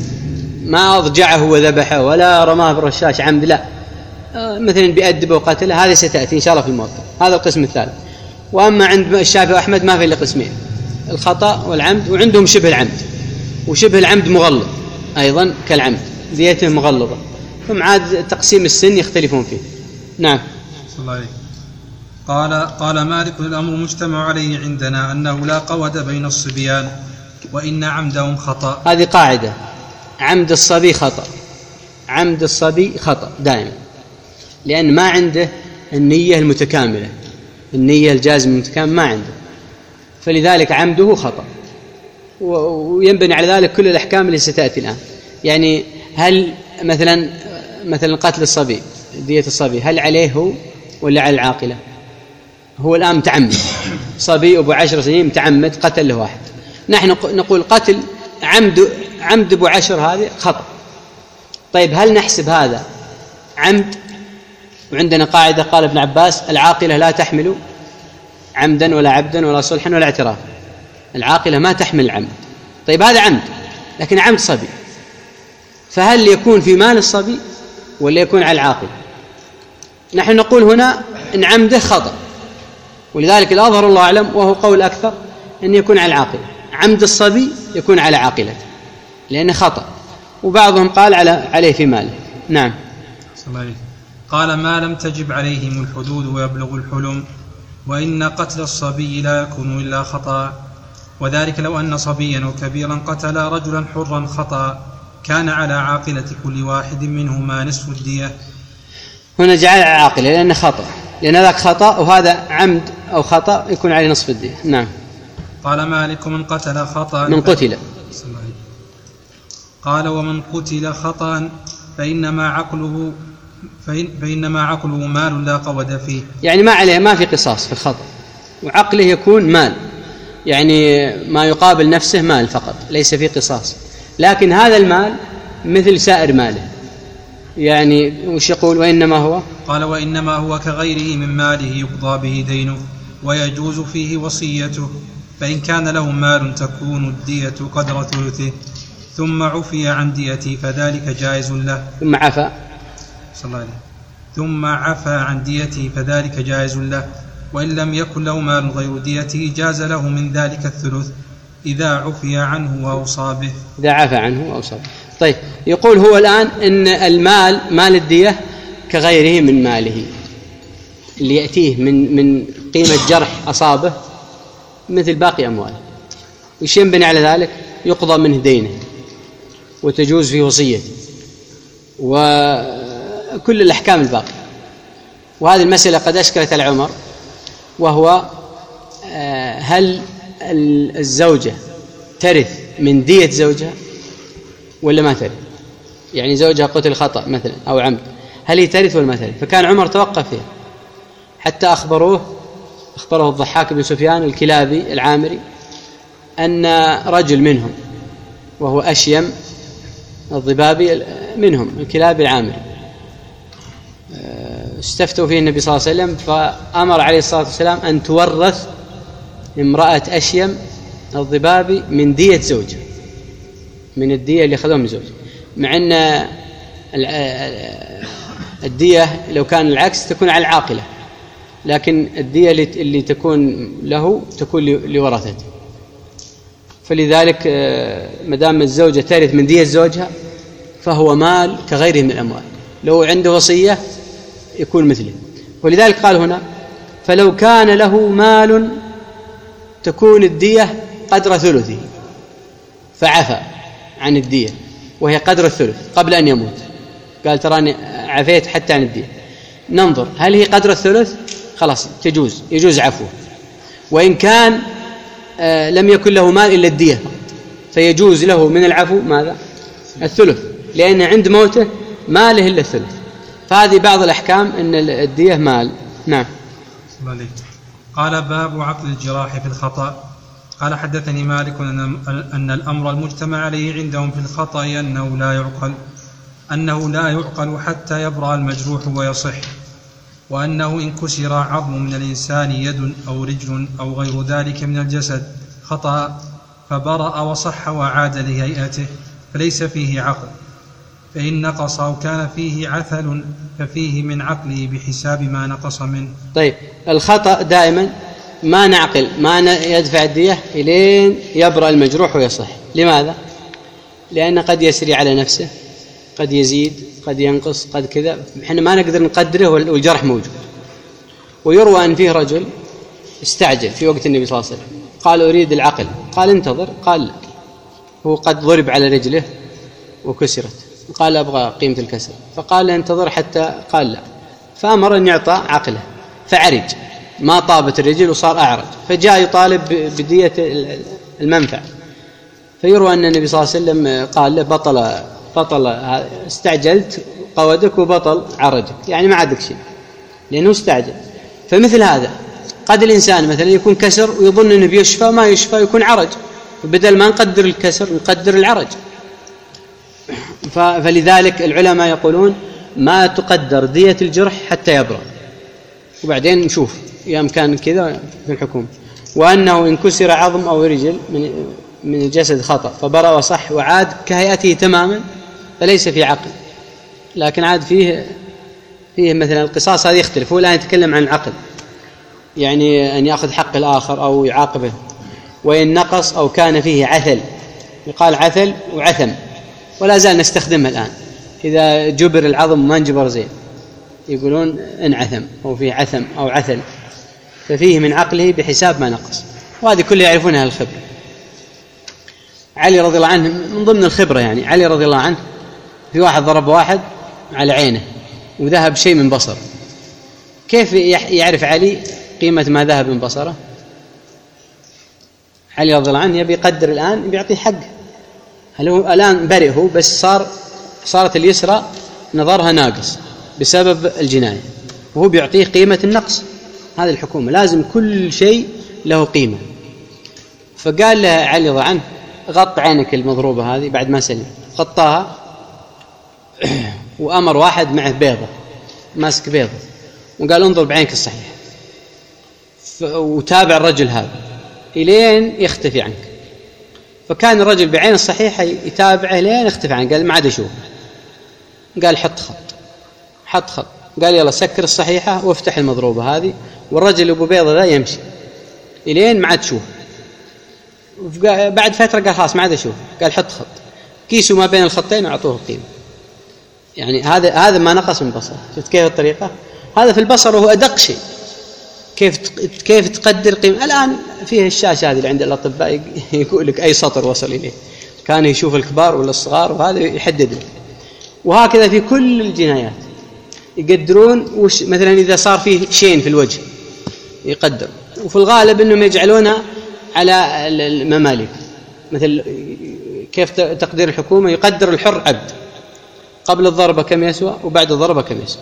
ما أضجعه وذبحه ولا رماه بالرشاش عمد، لا، مثلا بيأدبه وقتله، هذه ستأتي إن شاء الله في الموطأ. هذا القسم الثالث. وأما عند الشافعي وأحمد ما في إلا قسمين، الخطأ والعمد، وعندهم شبه العمد، وشبه العمد مغلظ أيضا كالعمد، ديته مغلظة، ثم عاد تقسيم السن يختلفون فيه. نعم. صلى الله عليه. قال قال مالك الأمر مجتمع عليه عندنا أنه لا قود بين الصبيان وإن عمدهم خطأ. هذه قاعدة، عمد الصبي خطأ، عمد الصبي خطأ دائما، لأن ما عنده النية المتكاملة، النية الجازمة المتكاملة ما عنده، فلذلك عمده خطأ. وينبني على ذلك كل الأحكام اللي ستأتي الآن. يعني هل مثلا مثلا قتل الصبي، دية الصبي، هل عليه هو ولا على العاقلة؟ هو الآن متعمد، صبي أبو عشر سنين متعمد قتل له واحد، نحن نقول قتل عمد عمد أبو عشر هذه خطأ. طيب هل نحسب هذا عمد؟ وعندنا قاعدة قال ابن عباس: العاقلة لا تحمل عمدا ولا عبدا ولا صلحا ولا اعترافا، العاقلة ما تحمل العمد. طيب هذا عمد، لكن عمد صبي، فهل يكون في مال الصبي ولا يكون على العاقلة؟ نحن نقول هنا إن عمده خطأ، ولذلك الأظهر الله أعلم وهو قول أكثر أن يكون على العاقلة، عمد الصبي يكون على عاقلته لأنه خطأ، وبعضهم قال على عليه في ماله. نعم. قال: ما لم تجب عليهم الحدود ويبلغ الحلم، وإن قتل الصبي لا يكون إلا خطأ، وذلك لو أن صبيا وكبيرا قتل رجلا حرا خطأ كان على عاقلة كل واحد منهما نصف الدية. هنا جعل عاقلة لأنه خطأ، لأن ذاك خطأ وهذا عمد أو خطأ يكون عليه نصف الدية. نعم. قال مالك: من قتل خطأ من قتل قال: ومن قتل خطأ فإنما عقله فإن فإنما عقله مال لا قود فيه، يعني ما عليه، ما في قصاص في الخطأ، وعقله يكون مال، يعني ما يقابل نفسه مال فقط، ليس فيه قصاص، لكن هذا المال مثل سائر ماله. يعني وش يقول؟ وإنما هو قال: وإنما هو كغيره من ماله يقضى به دينه ويجوز فيه وصيته، فإن كان له مال تكون الدية قدر ثلثه ثم عفي عن ديته فذلك جائز له. ثم عفى صلى الله عليه ثم عفى عن ديته فذلك جائز له، وإن لم يكن له مال غير ديته جاز له من ذلك الثلث إذا عفي عنه وأوصى به. إذا عفى عنه وأوصى به. طيب، يقول هو الآن إن المال مال الدية كغيره من ماله اللي يأتيه من من قيمة جرح أصابه مثل باقي أمواله، وش ينبني على ذلك؟ يقضى منه دينه وتجوز فيه وصيته وكل الأحكام الباقية. وهذه المسألة قد أشكلت على عمر، وهو هل الزوجة ترث من دية زوجها ولا ما ترث؟ يعني زوجها قتل خطأ مثلا أو عمد، هل هي ترث ولا ما ترث؟ فكان عمر توقف فيها حتى أخبروه أخبره الضحاك بن سفيان الكلابي العامري أن رجل منهم وهو أشيم الضبابي منهم الكلابي العامري استفتوا فيه النبي صلى الله عليه وسلم، فأمر عليه الصلاة والسلام أن تورث امرأة أشيم الضبابي من دية زوجها، من الدية اللي أخذوها من زوجها، مع أن الدية لو كان العكس تكون على العاقلة، لكن الدية اللي تكون له تكون لورثته. فلذلك مدام الزوجة ترث من دية زوجها فهو مال كغيره من الأموال، لو عنده وصية يكون مثله. ولذلك قال هنا: فلو كان له مال تكون الدية قدر ثلثه فعفى عن الدية وهي قدر الثلث قبل أن يموت، قال تراني عفيت حتى عن الدية، ننظر هل هي قدر الثلث، خلاص تجوز يجوز عفوه. وإن كان آه لم يكن له مال إلا الدية فيجوز له من العفو ماذا؟ الثلث، لأن عند موته ماله إلا الثلث. فهذه بعض الأحكام أن الدية مال. نعم. قال: باب عقل الجراح في الخطأ. قال: حدثني مالك أن الأمر المجتمع عليه عندهم في الخطأ أنه لا يعقل أنه لا يعقل حتى يبرأ المجروح ويصح، وأنه إن كسر عظم من الإنسان يد أو رجل أو غير ذلك من الجسد خطأ فبرأ وصح وعاد لهيئته فليس فيه عقل، فإن نقص أو كان فيه عثل ففيه من عقله بحساب ما نقص منه. طيب الخطأ دائما ما نعقل ما يدفع الدية إلين يبرأ المجروح ويصح. لماذا؟ لأن قد يسري على نفسه، قد يزيد، قد ينقص، قد كذا، احنا ما نقدر نقدره والجرح موجود. ويروى أن فيه رجل استعجل في وقت النبي صلى الله عليه وسلم، قال أريد العقل، قال انتظر، قال لا، هو قد ضرب على رجله وكسرت، قال أبغى قيمة الكسر، فقال انتظر حتى، قال لا، فأمر أن يعطى عقله، فعرج ما طابت الرجل وصار أعرج، فجاء يطالب بدية المنفع. فيروى أن النبي صلى الله عليه وسلم قال له بطل بطل استعجلت قودك وبطل عرجك، يعني ما عندك شيء لأنه استعجل. فمثل هذا قد الإنسان مثلا يكون كسر ويظن أنه بيشفى، ما يشفى يكون عرج، بدل ما نقدر الكسر نقدر العرج. فلذلك العلماء يقولون ما تقدر دية الجرح حتى يبرأ، وبعدين نشوف يوم كان كذا في الحكم. وأنه إن كسر عظم أو رجل من من الجسد خطأ فبرأ وصح وعاد كهيئته تماما فليس في عقل، لكن عاد فيه فيه مثلا القصاص، هذا يختلف. هو الآن يتكلم عن العقل، يعني أن يأخذ حق الآخر أو يعاقبه. وإن نقص أو كان فيه عثل، يقال عثل وعثم، ولا زال نستخدمها الآن. إذا جبر العظم ما انجبر زين يقولون انعثم أو فيه عثم أو عثل، ففيه من عقله بحساب ما نقص. وهذه كلها يعرفونها الخبرة. علي رضي الله عنه من ضمن الخبرة، يعني علي رضي الله عنه في واحد ضرب واحد على عينه وذهب شيء من بصر، كيف يعرف علي قيمة ما ذهب من بصره؟ علي رضي الله عنه يبي يقدر الآن، بيعطيه حقه. هل هو الآن برئ هو، بس صار صارت اليسرى نظرها ناقص بسبب الجناية، وهو بيعطيه قيمة النقص. هذه الحكومة لازم كل شيء له قيمة. فقال له علي رضي الله عنه غط عينك المضروبة هذه بعد ما سلم، غطاها وأمر واحد معه بيضة ماسك بيضة وقال انظر بعينك الصحيح، وتابع الرجل هذا إلين يختفي عنك. فكان الرجل بعين الصحيحة يتابعه لين يختفي عنك، قال ما عاد أشوف، قال حط خط حط خط قال يلا سكر الصحيحة وافتح المضروبة هذه، والرجل أبو بيضة ذا يمشي إلين ما عاد تشوف. بعد فترة قال خلاص ما عاد أشوف، قال حط خط، كيسوا ما بين الخطين وأعطوه القيمة. يعني هذا هذا ما نقص من بصر. شفت كيف الطريقة؟ هذا في البصر وهو أدق شيء. كيف كيف تقدر قيمة؟ الآن فيه الشاشة هذه اللي عند الأطباء يقول لك أي سطر وصل إليه، كان يشوف الكبار ولا الصغار وهذا يحدد له. وهكذا في كل الجنايات يقدرون، وش مثلا إذا صار فيه شين في الوجه يقدر، وفي الغالب أنهم يجعلونها على الممالك. مثل كيف تقدير الحكومة، يقدر الحر عبد، قبل الضربة كم يسوى وبعد الضربة كم يسوى،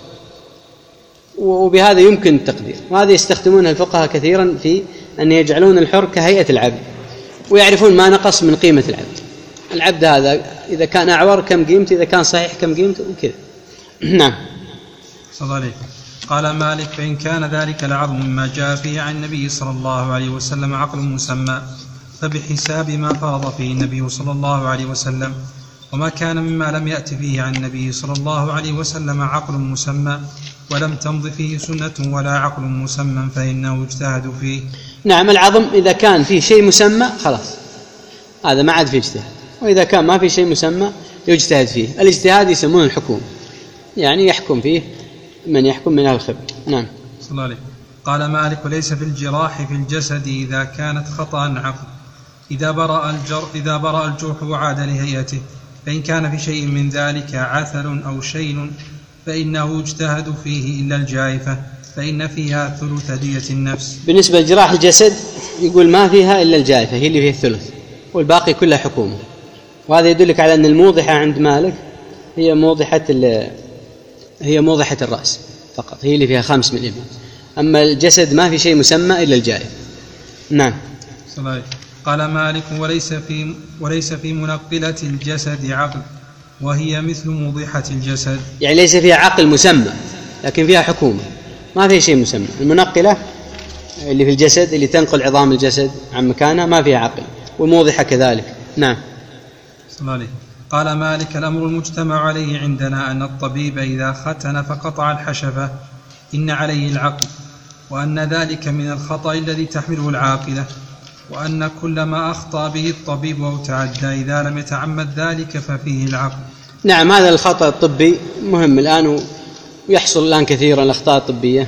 وبهذا يمكن التقدير. وهذا يستخدمونها الفقهاء كثيرا في أن يجعلون الحر كهيئة العبد، ويعرفون ما نقص من قيمة العبد. العبد هذا إذا كان أعور كم قيمته، إذا كان صحيح كم قيمته، وكذا. نعم. صلى الله عليه. قال مالك فإن كان ذلك العظم مما جاء فيه عن النبي صلى الله عليه وسلم عقل مسمى فبحساب ما فرض فيه النبي صلى الله عليه وسلم، وما كان مما لم يأت فيه عن النبي صلى الله عليه وسلم عقل مسمى ولم تمض فيه سنة ولا عقل مسمى فإنه يجتهد فيه. نعم، العظم إذا كان فيه شيء مسمى خلاص هذا ما عاد فيه اجتهاد، وإذا كان ما فيه شيء مسمى يجتهد فيه. الاجتهاد يسمونه الحكوم، يعني يحكم فيه من يحكم من أهل الخبر. نعم. صلى الله عليه. قال مالك وليس في الجراح في الجسد إذا كانت خطأ عقل إذا برأ الجرح إذا برأ الجرح وعاد لهيئته، فإن كان في شيء من ذلك عثل أو شيء فإنه يجتهد فيه إلا الجائفة فإن فيها ثلث دية النفس. بالنسبة لجراح الجسد يقول ما فيها إلا الجائفة، هي اللي فيها الثلث، والباقي كلها حكومة. وهذا يدلك على أن الموضحة عند مالك هي موضحة هي موضحة الرأس فقط، هي اللي فيها خمس من الإبل. أما الجسد ما في شيء مسمى إلا الجائفة. نعم. صحيح. قال مالك وليس في وليس في منقلة الجسد عقل وهي مثل موضحة الجسد، يعني ليس فيها عقل مسمى لكن فيها حكومة. ما في شيء مسمى. المنقلة اللي في الجسد اللي تنقل عظام الجسد عن مكانها ما فيها عقل، والموضحة كذلك. نعم. قال مالك: الأمر المجتمع عليه عندنا أن الطبيب إذا ختن فقطع الحشفة إن عليه العقل، وأن ذلك من الخطأ الذي تحمله العاقلة، وأن كل ما أخطأ به الطبيب أو تعدى إذا لم يتعمد ذلك ففيه العقل. نعم، هذا الخطأ الطبي مهم الآن، ويحصل الآن كثيرا الأخطاء الطبية.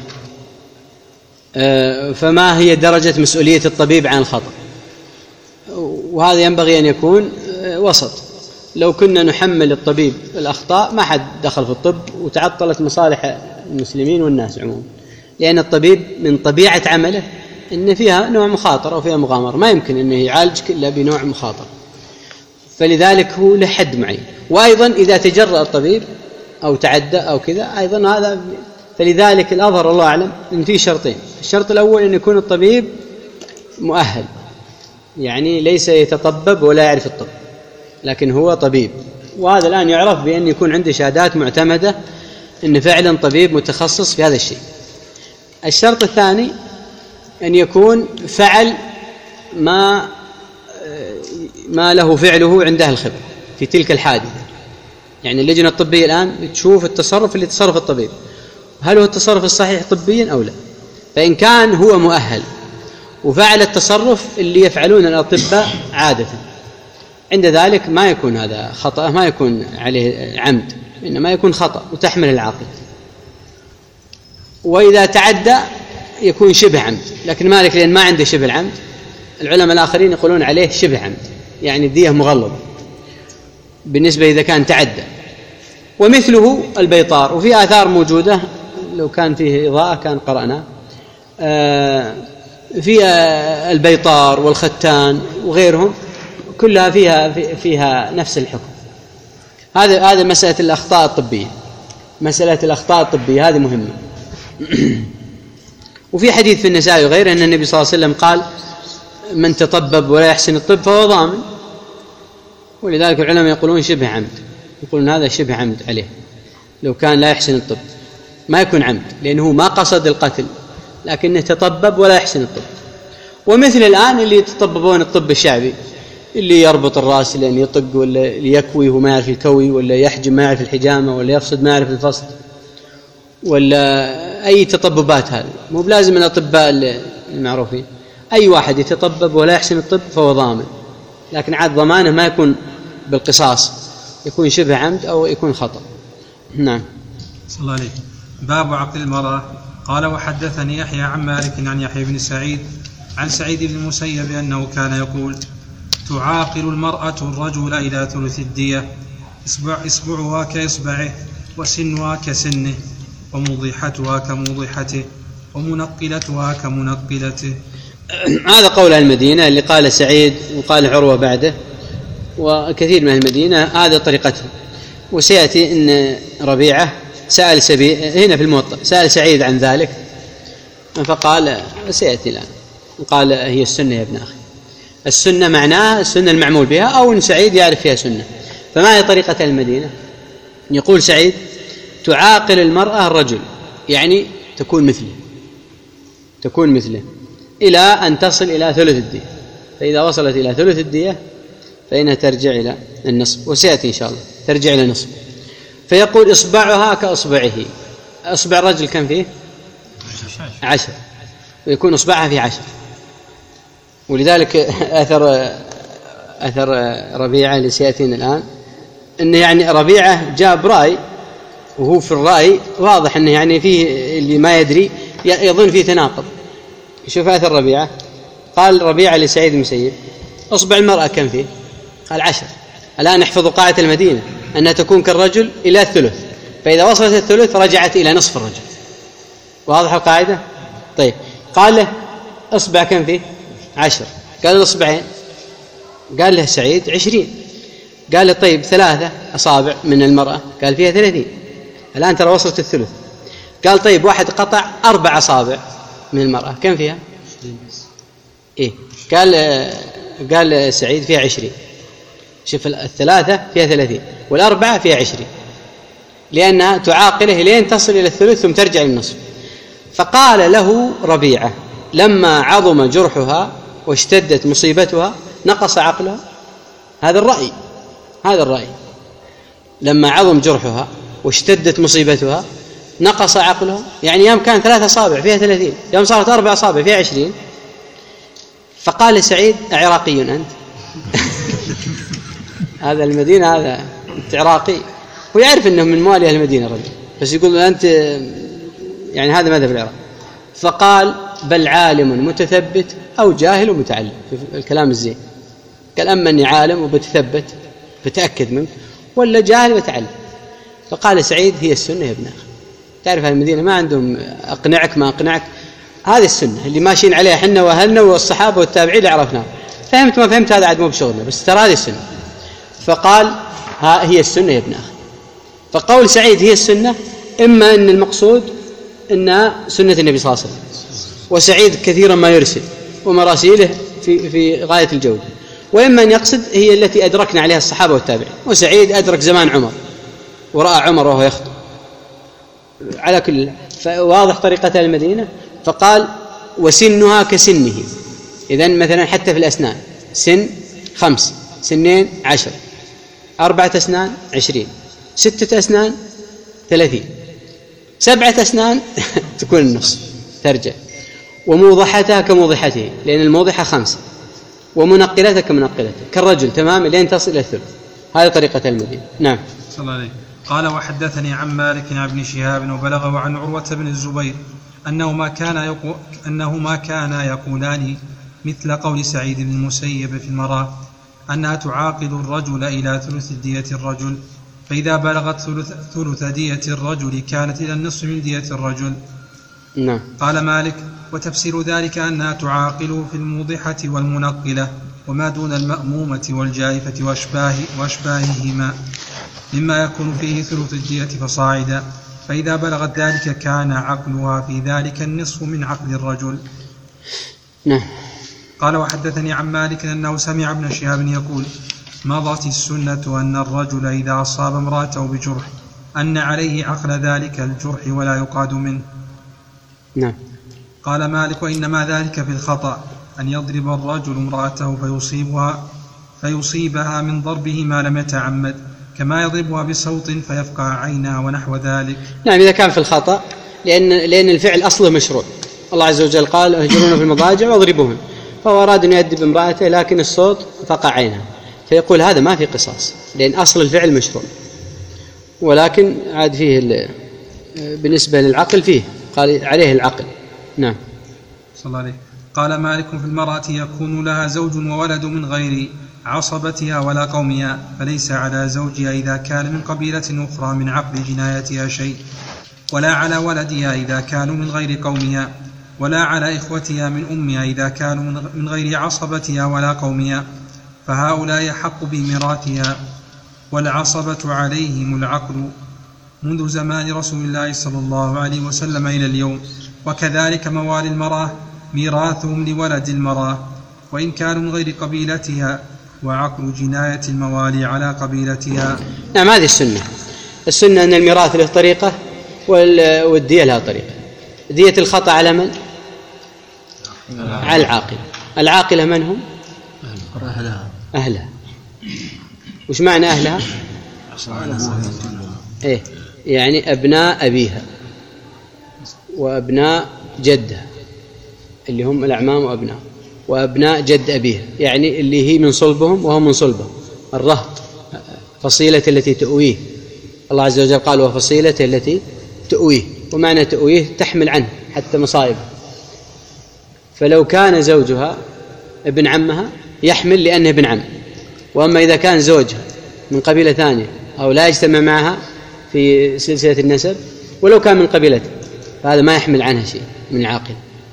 فما هي درجة مسؤولية الطبيب عن الخطأ؟ وهذا ينبغي أن يكون وسط. لو كنا نحمل الطبيب الأخطاء ما حد دخل في الطب وتعطلت مصالح المسلمين والناس عموما، لأن الطبيب من طبيعة عمله إن فيها نوع مخاطرة أو فيها مغامرة، ما يمكن أنه يعالجك إلا بنوع مخاطرة، فلذلك هو له حد معين. وأيضا إذا تجرأ الطبيب أو تعدى أو كذا أيضا هذا، فلذلك الأظهر الله أعلم إن في شرطين. الشرط الأول أن يكون الطبيب مؤهل، يعني ليس يتطبب ولا يعرف الطب، لكن هو طبيب، وهذا الآن يعرف بأن يكون عنده شهادات معتمدة أن فعلا طبيب متخصص في هذا الشيء. الشرط الثاني أن يكون فعل ما ما له فعله عنده الخبرة في تلك الحادثة. يعني اللجنة الطبية الآن تشوف التصرف اللي تصرف الطبيب هل هو التصرف الصحيح طبيا أو لا، فإن كان هو مؤهل وفعل التصرف اللي يفعلون الأطباء عادة، عند ذلك ما يكون هذا خطأ، ما يكون عليه عمد، إنما يكون خطأ وتحمل العاقل. وإذا تعدى يكون شبه عمد، لكن مالك لأن ما عنده شبه العمد، العلماء الآخرين يقولون عليه شبه عمد، يعني الدية مغلظة بالنسبة إذا كان تعدى. ومثله البيطار، وفي آثار موجودة لو كان فيه إضاءة كان قرأنا في البيطار والختان وغيرهم كلها فيها فيها نفس الحكم. هذا هذا مسألة الأخطاء الطبية، مسألة الأخطاء الطبية هذه مهمة. وفي حديث في النسائي وغيره أن النبي صلى الله عليه وسلم قال: من تطبب ولا يحسن الطب فهو ضامن. ولذلك العلماء يقولون شبه عمد، يقولون هذا شبه عمد عليه، لو كان لا يحسن الطب ما يكون عمد، لأنه ما قصد القتل لكنه تطبب ولا يحسن الطب. ومثل الآن اللي يتطببون الطب الشعبي، اللي يربط الرأس لأن يطق، ولا يكوي وما يعرف الكوي، ولا يحجم ما يعرف الحجامة، ولا يفصد ما يعرف الفصد، ولا أي تطببات. هذه مو بلازم الأطباء المعروفين، أي واحد يتطبب ولا يحسن الطب فهو ضامن، لكن عاد ضمانه ما يكون بالقصاص، يكون شبه عمد أو يكون خطأ. نعم. صلى الله عليه. باب عقل المرأة. قال: وحدثني يحيى عن مالك عن يحيى بن سعيد عن سعيد بن المسيب أنه كان يقول: تعاقل المرأة الرجل إلى ثلث الدية، إصبع إصبعها كإصبعه، وسنها كسنه، وموضحتها كموضحته، ومنقلتها كمنقلته. هذا قول المدينة اللي قال سعيد وقال عروة بعده، وكثير من المدينة هذا طريقتهم. وسيأتي أن ربيعة سأل سبي هنا في الموطأ سأل سعيد عن ذلك فقال، سيأتي الآن، قال: هي السنة يا ابن أخي. السنة معناها السنة المعمول بها، أو أن سعيد يعرف فيها سنة. فما هي طريقة المدينة؟ يقول سعيد: تعاقل المرأة الرجل، يعني تكون مثله تكون مثله إلى أن تصل إلى ثلث الدية، فإذا وصلت إلى ثلث الدية فإنها ترجع إلى النصف، وسيأتي إن شاء الله ترجع إلى النصف. فيقول: إصبعها كأصبعه. أصبع الرجل كم فيه؟ عشر، ويكون إصبعها في عشر. ولذلك أثر أثر ربيعة اللي سيأتينا الآن، إن يعني ربيعة جاب رأي، وهو في الرأي واضح إنه يعني فيه اللي ما يدري يظن فيه تناقض. شوف أثر ربيعة. قال ربيعة لسعيد المسيب: أصبع المرأة كم فيه؟ قال: عشر. الآن احفظوا قاعدة المدينة أنها تكون كالرجل إلى الثلث، فإذا وصلت الثلث رجعت إلى نصف الرجل. واضح القاعدة؟ طيب. قال له: أصبع كم فيه؟ عشر. قال له: أصبعين. قال له سعيد: عشرين. قال له: طيب ثلاثة أصابع من المرأة. قال: فيها ثلاثين. الآن ترى وصلت الثلث. قال: طيب واحد قطع أربع أصابع من المرأة، كم فيها؟ إيه؟ قال قال سعيد: فيها عشرين. شوف، الثلاثة فيها ثلاثين والأربعة فيها عشرين، لأنها تعاقله لين تصل إلى الثلث ثم ترجع للنصف. فقال له ربيعة: لما عظم جرحها واشتدت مصيبتها نقص عقلها. هذا الرأي هذا الرأي لما عظم جرحها واشتدت مصيبتها نقص عقلها، يعني يوم كان ثلاثة أصابع فيها ثلاثين، يوم صارت أربع أصابع فيها عشرين. فقال لسعيد: أعراقي أنت؟ هذا المدينة، هذا أنت عراقي، ويعرف أنه من موالي أهل المدينة رجل، بس يقول أنت يعني هذا ماذا في العراق. فقال: بل عالم متثبت أو جاهل ومتعلم. في الكلام الزين قال: أما أني عالم وبتثبت بتأكد منك، ولا جاهل وتعلم. فقال سعيد: هي السنة يا ابن أخي، تعرف هذه المدينة ما عندهم أقنعك ما أقنعك، هذه السنة اللي ماشيين عليها حنا وأهلنا والصحابة والتابعين اللي عرفناه، فهمت ما فهمت هذا عاد مو بشغلنا، بس ترى هذه السنة. فقال: ها هي السنة يا ابن أخي. فقول سعيد هي السنة إما أن المقصود أنها سنة النبي صلى الله عليه وسلم، وسعيد كثيرا ما يرسل ومراسيله في, في غاية الجودة، وإما أن يقصد هي التي أدركنا عليها الصحابة والتابعين، وسعيد أدرك زمان عمر ورأى عمر وهو يخطب على كل. فواضح طريقة المدينة. فقال: وسنها كسنه. إذن مثلا حتى في الأسنان سن خمس، سنين عشر، أربعة أسنان عشرين، ستة أسنان ثلاثين، سبعة أسنان تكون النص ترجع. وموضحتها كموضحته، لأن الموضحة خمسة، ومنقلتها كمنقلته كالرجل تمام لين تصل إلى الثلث. هذه طريقة المدينة. نعم. صلى الله عليه. قال: وحدثني عن مالك عن ابن شهاب وبلغه عن عروة بن الزبير أنه ما كان يقو... أنه ما كان يقولان مثل قول سعيد بن المسيب في المراه أنها تعاقد الرجل إلى ثلث دية الرجل، فإذا بلغت ثلث, ثلث دية الرجل كانت إلى النصف من دية الرجل. نعم. قال مالك: وتفسير ذلك أنها تعاقل في الموضحة والمنقلة وما دون المأمومة والجائفة وأشباه وأشباههما مما يكون فيه ثلث الدية فصاعدا، فإذا بلغت ذلك كان عقلها في ذلك النصف من عقل الرجل. نعم. قال: وحدثني عن مالك أنه سمع ابن شهاب يقول: مضت السنة أن الرجل إذا أصاب امرأته بجرح أن عليه عقل ذلك الجرح ولا يقاد منه. نعم. قال مالك: وإنما ذلك في الخطأ، أن يضرب الرجل امرأته فيصيبها, فيصيبها من ضربه ما لم يتعمد، كما يضربها بصوت فيفقع عينها ونحو ذلك. نعم، إذا كان في الخطأ، لأن, لأن الفعل أصله مشروع. الله عز وجل قال: اهجرون في المضاجع واضربوهن، فهو أراد أن يؤدب امرأته لكن الصوت فقع عينها، فيقول هذا ما في قصاص، لأن أصل الفعل مشروع، ولكن عاد فيه بالنسبة للعقل فيه قال عليه العقل. نعم. صلى الله عليه. قال مالك: في المرأة يكون لها زوج وولد من غير عصبتها ولا قومها، فليس على زوجها إذا كان من قبيلة أخرى من عقد جنايتها شيء، ولا على ولدها إذا كانوا من غير قومها، ولا على إخوتها من أمها إذا كانوا من غير عصبتها ولا قومها، فهؤلاء يحق بميراثها، والعصبة عليهم العقل منذ زمان رسول الله صلى الله عليه وسلم إلى اليوم، وكذلك موالي المرأة ميراثهم لولد المرأة وإن كانوا من غير قبيلتها، وعقل جناية الموالي على قبيلتها. نعم، هذه السنة. السنة أن الميراث له طريقة والدية لها طريقة. دية الخطأ على من؟ على العاقل. العاقلة من هم؟ أهلها. أهلها. وش معنى أهلها؟ إيه؟ يعني أبناء أبيها وأبناء جدها اللي هم الأعمام وأبناء، وأبناء جد أبيها يعني اللي هي من صلبهم وهم من صلبه. الرهط فصيلة التي تؤويه، الله عز وجل قال: وفصيلة التي تؤويه، ومعنى تؤويه تحمل عنه حتى مصائبه. فلو كان زوجها ابن عمها يحمل لأنه ابن عم، وأما إذا كان زوجها من قبيلة ثانية أو لا يجتمع معها في سلسلة النسب ولو كان من قبيلته فهذا ما يحمل عنها شيء من العاقل.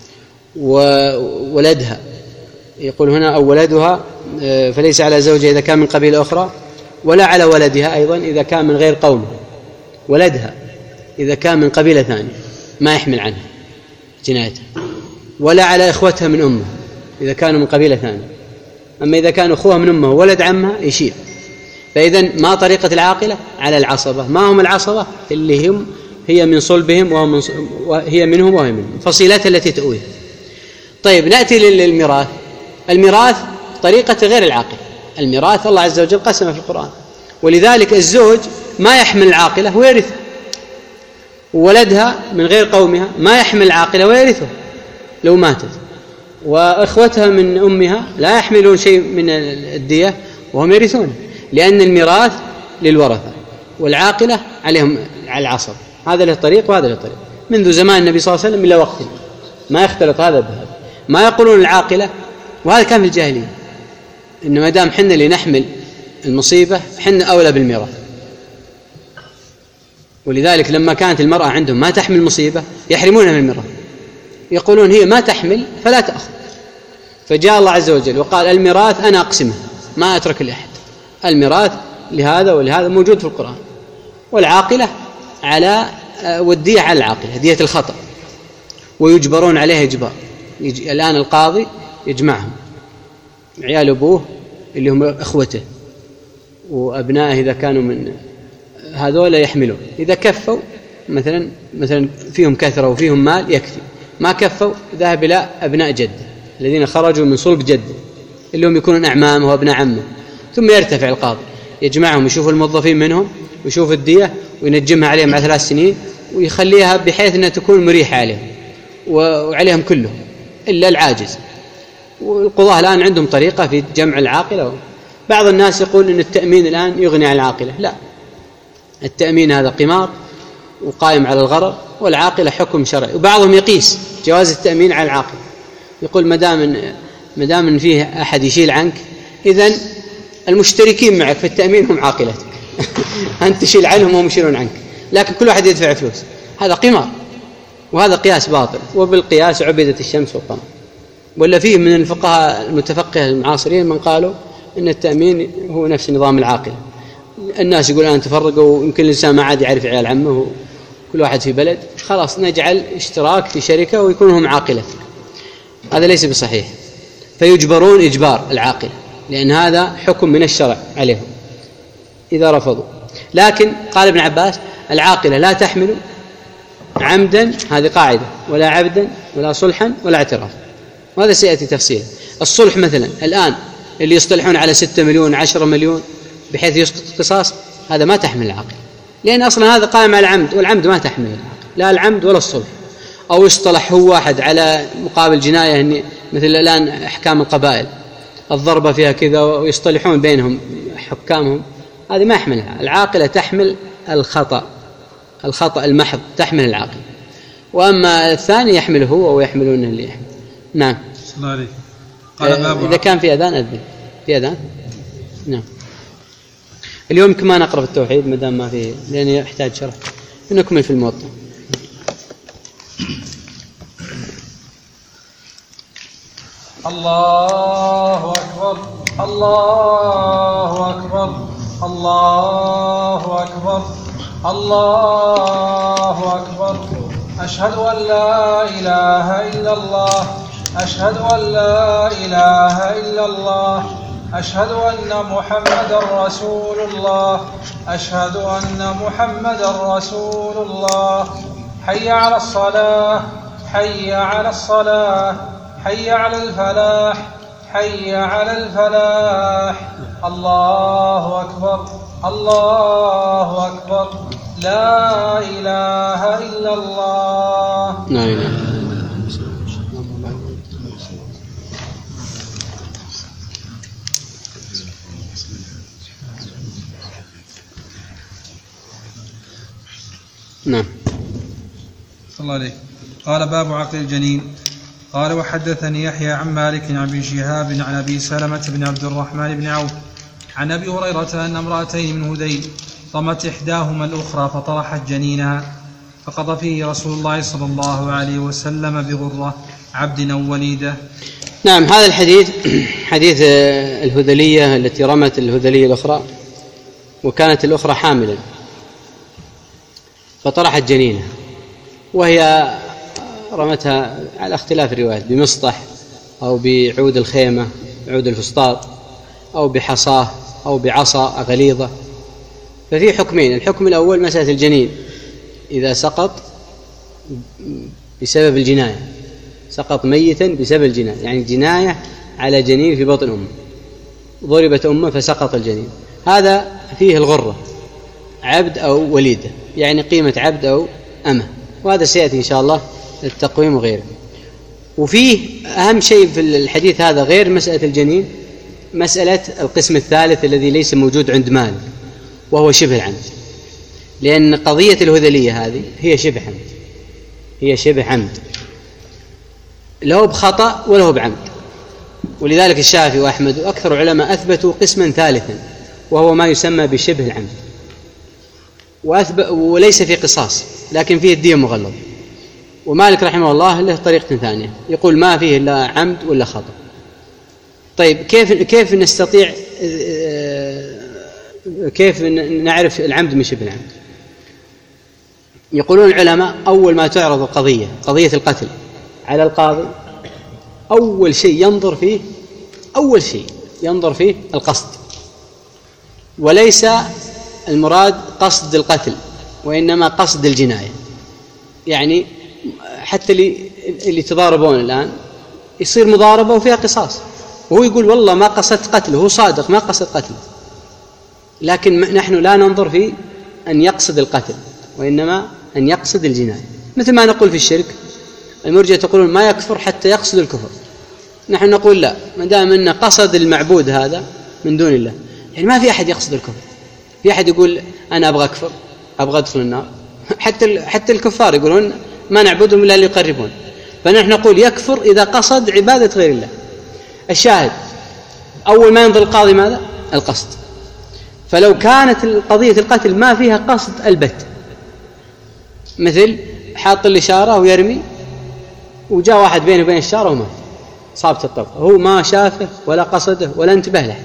وولدها يقول هنا: أو ولدها فليس على زوجها إذا كان من قبيلة أخرى، ولا على ولدها أيضا إذا كان من غير قومه. ولدها إذا كان من قبيلة ثانية ما يحمل عنها جنايتها، ولا على إخوتها من أمه إذا كانوا من قبيلة ثانية. أما إذا كان أخوها من أمه ولد عمها يشيل. فإذن ما طريقة العاقلة؟ على العصبة. ما هم العصبة؟ اللي هم هي من صلبهم وهم وهي منهم وهي منهم، فصيلتها التي تؤويه. طيب نأتي للميراث. الميراث طريقة غير العاقلة. الميراث الله عز وجل قسمه في القرآن، ولذلك الزوج ما يحمل العاقلة ويرثه، وولدها من غير قومها ما يحمل العاقلة ويرثه لو ماتت، وإخوتها من أمها لا يحملون شيء من الدية وهم يرثون، لأن الميراث للورثة والعاقلة عليهم على العصب. هذا له طريق وهذا له طريق منذ زمان النبي صلى الله عليه وسلم إلى وقتنا، ما يختلط هذا بهذا. ما يقولون العاقلة، وهذا كان في الجاهلية، إن ما دام حنا اللي نحمل المصيبة حنا أولى بالميراث. ولذلك لما كانت المرأة عندهم ما تحمل مصيبة يحرمونها من الميراث، يقولون هي ما تحمل فلا تأخذ. فجاء الله عز وجل وقال الميراث أنا أقسمه ما أترك لأحد، الميراث لهذا ولهذا موجود في القرآن. والعاقلة على والدية على العاقلة، دية الخطأ، ويجبرون عليها إجبار. الآن القاضي يجمعهم، عيال أبوه اللي هم أخوته وأبنائه إذا كانوا من هذول يحملون، إذا كفوا مثلا مثلا فيهم كثرة وفيهم مال يكفي، ما كفوا ذهب إلى أبناء جده الذين خرجوا من صلب جده اللي هم يكونون أعمامه وأبناء عمه، ثم يرتفع القاضي يجمعهم، يشوف الموظفين منهم ويشوف الدية وينجمها عليهم على ثلاث سنين ويخليها بحيث أنها تكون مريحة عليهم وعليهم كلهم إلا العاجز. والقضاة الآن عندهم طريقة في جمع العاقلة. بعض الناس يقول أن التأمين الآن يغني عن العاقلة، لا، التأمين هذا قمار وقائم على الغرر، والعاقلة حكم شرعي. وبعضهم يقيس جواز التأمين على العاقلة، يقول مدام مدام فيه أحد يشيل عنك إذن المشتركين معك في التأمين هم عاقلتك أنت تشيل عنهم وهم يشيلون عنك، لكن كل واحد يدفع فلوس. هذا قمار وهذا قياس باطل، وبالقياس عبدت الشمس والقمر. ولا فيه من الفقهاء المتفقه المعاصرين من قالوا إن التأمين هو نفس نظام العاقلة. الناس يقول الآن تفرقوا ويمكن الإنسان ما عاد يعرف عيال عمه، كل واحد في بلد، خلاص نجعل اشتراك في شركة ويكونوا هم عاقلة. هذا ليس بصحيح، فيجبرون إجبار العاقلة، لأن هذا حكم من الشرع عليهم إذا رفضوا. لكن قال ابن عباس العاقلة لا تحمل عمدا، هذه قاعدة، ولا عبدا ولا صلحا ولا اعتراف، وهذا سيأتي تفصيله. الصلح مثلا الآن اللي يصطلحون على ستة مليون عشرة مليون بحيث يسقط قصاص، هذا ما تحمل العاقل، لأن أصلا هذا قائم على العمد، والعمد ما تحمل العاقل، لا العمد ولا الصلح. أو يصطلح هو واحد على مقابل جناية، إني مثل الآن أحكام القبائل الضربة فيها كذا ويصطلحون بينهم حكامهم، هذه ما يحملها العاقلة، تحمل الخطأ، الخطأ المحض تحمل العاقل. وأما الثاني يحمله هو ويحملونه اللي يحمل. نعم. الله عليك. قال باب إذا كان في أذان أذن، في أذان. نعم. اليوم يمكن ما نقرأ التوحيد مدام ما فيه، لأنه يحتاج شرح، نكمل في الموطأ. الله أكبر الله أكبر الله أكبر الله أكبر. أشهد أن لا إله إلا الله أشهد أن لا إله إلا الله أشهد أن محمدا رسول الله أشهد أن محمدا رسول الله. حي على الصلاة حي على الصلاة حي على الفلاح حي على الفلاح. الله أكبر الله أكبر. لا إله إلا الله. لا إله. نعم. صلى الله عليه. قال باب عقل الجنين. قال وحدثني يحيى عن مالك عن ابي شهاب عن ابي سلمة بن عبد الرحمن بن عوف عن ابي هريرة ان امرأتين من هذيل ضمت احداهما الاخرى فطرحت جنينها فقضى فيه رسول الله صلى الله عليه وسلم بغرة عبد او وليدة. نعم. هذا الحديث حديث الهذلية التي رمت الهذلية الأخرى وكانت الأخرى حاملا فطرحت جنينها، وهي رمتها على اختلاف الروايات بمسطح أو بعود الخيمة عود الفسطاط أو بحصاه أو بعصا غليظة. ففي حكمين. الحكم الأول مسألة الجنين إذا سقط بسبب الجناية، سقط ميتا بسبب الجناية، يعني جناية على جنين في بطن أمه، ضربت أمه فسقط الجنين، هذا فيه الغرة، عبد أو وليدة، يعني قيمة عبد أو أمة، وهذا سيأتي إن شاء الله التقويم وغيره. وفيه أهم شيء في الحديث هذا غير مسألة الجنين، مسألة القسم الثالث الذي ليس موجود عند مالك، وهو شبه العمد، لأن قضية الهذلية هذه هي شبه عمد، هي شبه عمد، له بخطأ وله بعمد. ولذلك الشافعي وأحمد وأكثر علماء أثبتوا قسما ثالثا، وهو ما يسمى بشبه العمد، وليس في قصاص لكن فيه الدية مغلظة. ومالك رحمه الله له طريقة ثانية، يقول ما فيه لا عمد ولا خطأ. طيب كيف كيف نستطيع كيف نعرف العمد من شبه العمد؟ يقولون العلماء أول ما تعرض القضية قضية القتل على القاضي، أول شيء ينظر فيه أول شيء ينظر فيه القصد، وليس المراد قصد القتل وإنما قصد الجناية. يعني حتى اللي, اللي تضاربون الآن يصير مضاربة وفيها قصاص، وهو يقول والله ما قصدت قتله، هو صادق ما قصد قتله، لكن نحن لا ننظر في أن يقصد القتل وإنما أن يقصد الجناية. مثل ما نقول في الشرك، المرجئة تقولون ما يكفر حتى يقصد الكفر، نحن نقول لا، ما دام أنه قصد المعبود هذا من دون الله، يعني ما في أحد يقصد الكفر. في أحد يقول أنا أبغى أكفر، أبغى أدخل النار، حتى حتى الكفار يقولون ما نعبدهم إلا ليقربون، فنحن نقول يكفر إذا قصد عبادة غير الله. الشاهد أول ما ينظر القاضي ماذا؟ القصد. فلو كانت قضية القتل ما فيها قصد البت، مثل حاط الإشارة ويرمي وجاء واحد بينه وبين الإشارة وما صابت الطلقة، هو ما شافه ولا قصده ولا انتبه له.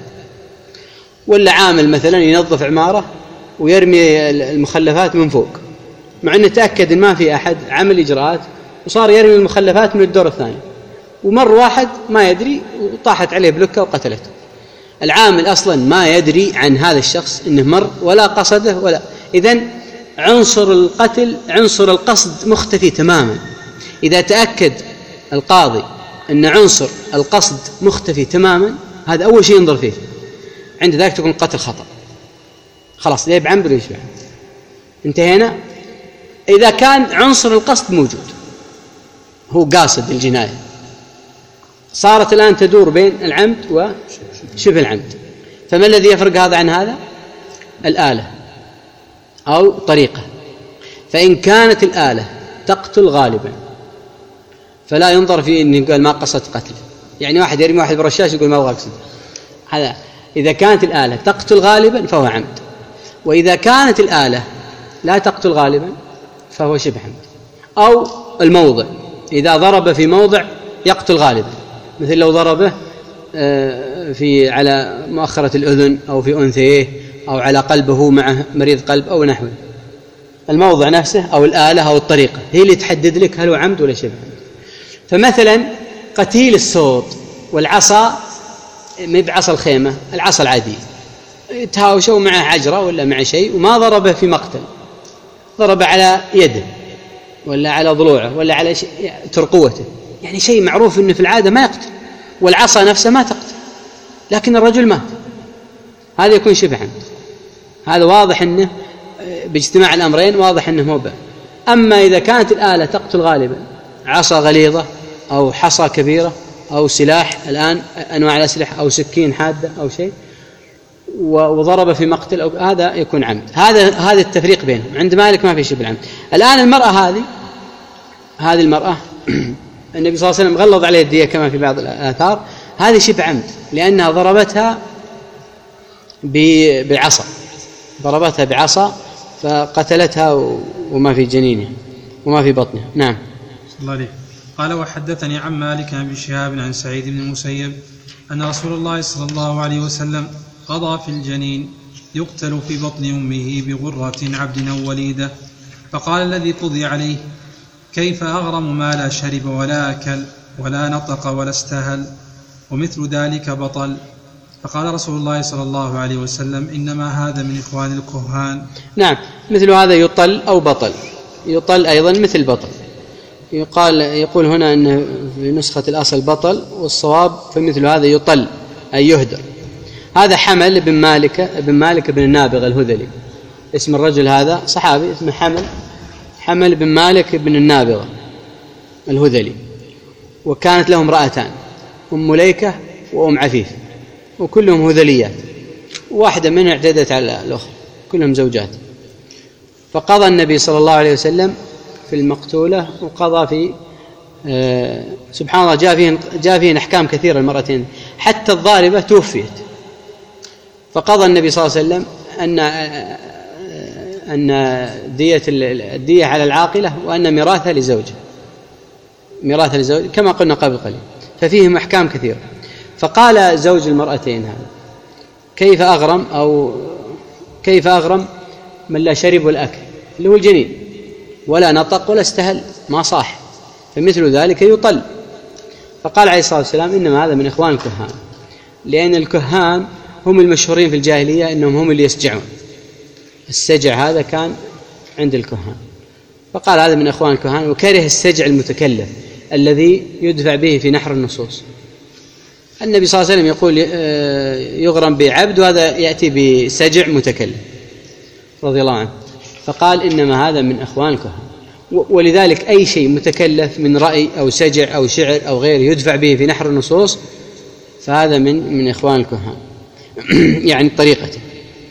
ولا عامل مثلا ينظف عمارة ويرمي المخلفات من فوق، مع أنه تأكد إن ما في أحد عمل إجراءات، وصار يرمي المخلفات من الدور الثاني، ومر واحد ما يدري وطاحت عليه بلكة وقتلته. العامل أصلا ما يدري عن هذا الشخص إنه مر ولا قصده ولا، إذن عنصر القتل عنصر القصد مختفي تماما. إذا تأكد القاضي أن عنصر القصد مختفي تماما، هذا أول شيء ينظر فيه، عند ذلك تكون قتل خطأ، خلاص ليه بعمد ولا يشبع، انتهينا. إذا كان عنصر القصد موجود، هو قاصد الجناية، صارت الآن تدور بين العمد وشبه العمد. فما الذي يفرق هذا عن هذا؟ الآلة أو طريقة. فإن كانت الآلة تقتل غالبا فلا ينظر في أنه قال ما قصد قتل، يعني واحد يرمي واحد برشاش يقول ما أبغى أقصد هذا. إذا كانت الآلة تقتل غالبا فهو عمد، وإذا كانت الآلة لا تقتل غالبا فهو شبه عمد. أو الموضع، إذا ضرب في موضع يقتل غالبا، مثل لو ضربه في على مؤخرة الأذن أو في أنثيه أو على قلبه مع مريض قلب أو نحوه، الموضع نفسه أو الآلة أو الطريقة هي اللي تحدد لك هل هو عمد ولا شبه عمد. فمثلا قتيل الصوت والعصا، ما بعصا الخيمة، العصا العادية، تهاوشوا معه عجرة ولا مع شيء وما ضربه في مقتل، ضرب على يده ولا على ضلوعه ولا على شيء ترقوته، يعني شيء معروف أنه في العادة ما يقتل، والعصا نفسه ما تقتل، لكن الرجل مات، هذا يكون شبه عمد. هذا واضح أنه باجتماع الأمرين واضح أنه موبع. أما إذا كانت الآلة تقتل غالبا، عصا غليظة أو حصى كبيرة أو سلاح، الآن أنواع الأسلحة، أو سكين حادة أو شيء، وضرب في مقتل، أو هذا يكون عمد. هذا هذا التفريق بينهم. عند مالك ما في شبه العمد. الآن المرأة هذه هذه المرأة النبي صلى الله عليه وسلم غلظ عليه الدية كما في بعض الآثار، هذه شبه عمد لأنها ضربتها بعصا، ضربتها بعصا فقتلتها وما في جنينها وما في بطنها. نعم. الله عليه. قال وحدثني عن مالك عن شهاب عن سعيد بن المسيب أن رسول الله صلى الله عليه وسلم قضى في الجنين يقتل في بطن أمه بغرة عبد أو وليدة، فقال الذي قضي عليه كيف أغرم ما لا شرب ولا أكل ولا نطق ولا استهل ومثل ذلك بطل؟ فقال رسول الله صلى الله عليه وسلم إنما هذا من إخوان الكهان. نعم، مثل هذا يطل أو بطل، يطل أيضا مثل بطل. يقال يقول هنا أن في نسخة الأصل بطل، والصواب فمثل هذا يطل أي يهدر. هذا حمل بن مالك بن مالك بن النابغة الهذلي، اسم الرجل هذا صحابي اسمه حمل حمل بن مالك بن النابغة الهذلي، وكانت لهم امرأتان، أم مليكة وأم عفيف، وكلهم هذليات، واحدة منها اعتدت على الأخرى، كلهم زوجات. فقضى النبي صلى الله عليه وسلم في المقتولة، وقضى في آه سبحان الله جاء فيه جاء فيه أحكام كثيرة المرأتين، حتى الضاربة توفيت. فقضى النبي صلى الله عليه وسلم أن أن دية الدية على العاقلة، وأن ميراثها لزوجها ميراثها لزوج كما قلنا قبل قليل. ففيهم أحكام كثيرة. فقال زوج المرأتين هذا: كيف أغرم أو كيف أغرم من لا شرب الأكل، اللي هو الجنين، ولا نطق ولا استهل، ما صاح، فمثل ذلك يطل. فقال عليه الصلاة والسلام: إنما هذا من إخوان الكهان، لأن الكهان هم المشهورين في الجاهلية أنهم هم اللي يسجعون، السجع هذا كان عند الكهان. فقال هذا من إخوان الكهان، وكره السجع المتكلف الذي يدفع به في نحر النصوص. النبي صلى الله عليه وسلم يقول يغرم بعبد، وهذا يأتي بسجع متكلف رضي الله عنه. فقال إنما هذا من إخوان الكهان. ولذلك أي شيء متكلف من رأي أو سجع أو شعر أو غيره يدفع به في نحر النصوص فهذا من من إخوان الكهان يعني طريقته.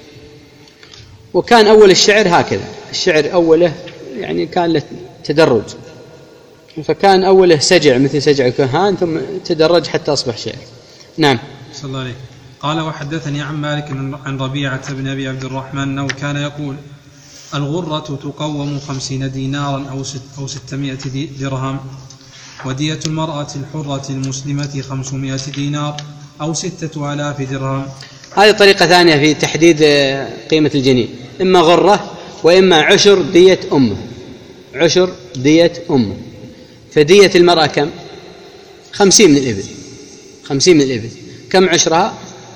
وكان أول الشعر هكذا، الشعر أوله يعني كان له تدرج، فكان أوله سجع مثل سجع الكهان، ثم تدرج حتى أصبح شعر. نعم. صلى الله عليه. قال: وحدثني عن مالك عن ربيعة بن أبي عبد الرحمن أنه كان يقول: الغرة تقوم خمسين دينارا أو, ست أو ستمائة درهم، ودية المرأة الحرة المسلمة خمسمائة دينار أو ستة آلاف درهم. هذه طريقة ثانية في تحديد قيمة الجنين، إما غرة وإما عشر دية أمه، عشر دية أمه. فدية المرأة كم؟ خمسين من الإبل، خمسين من الإبل. كم عشرها؟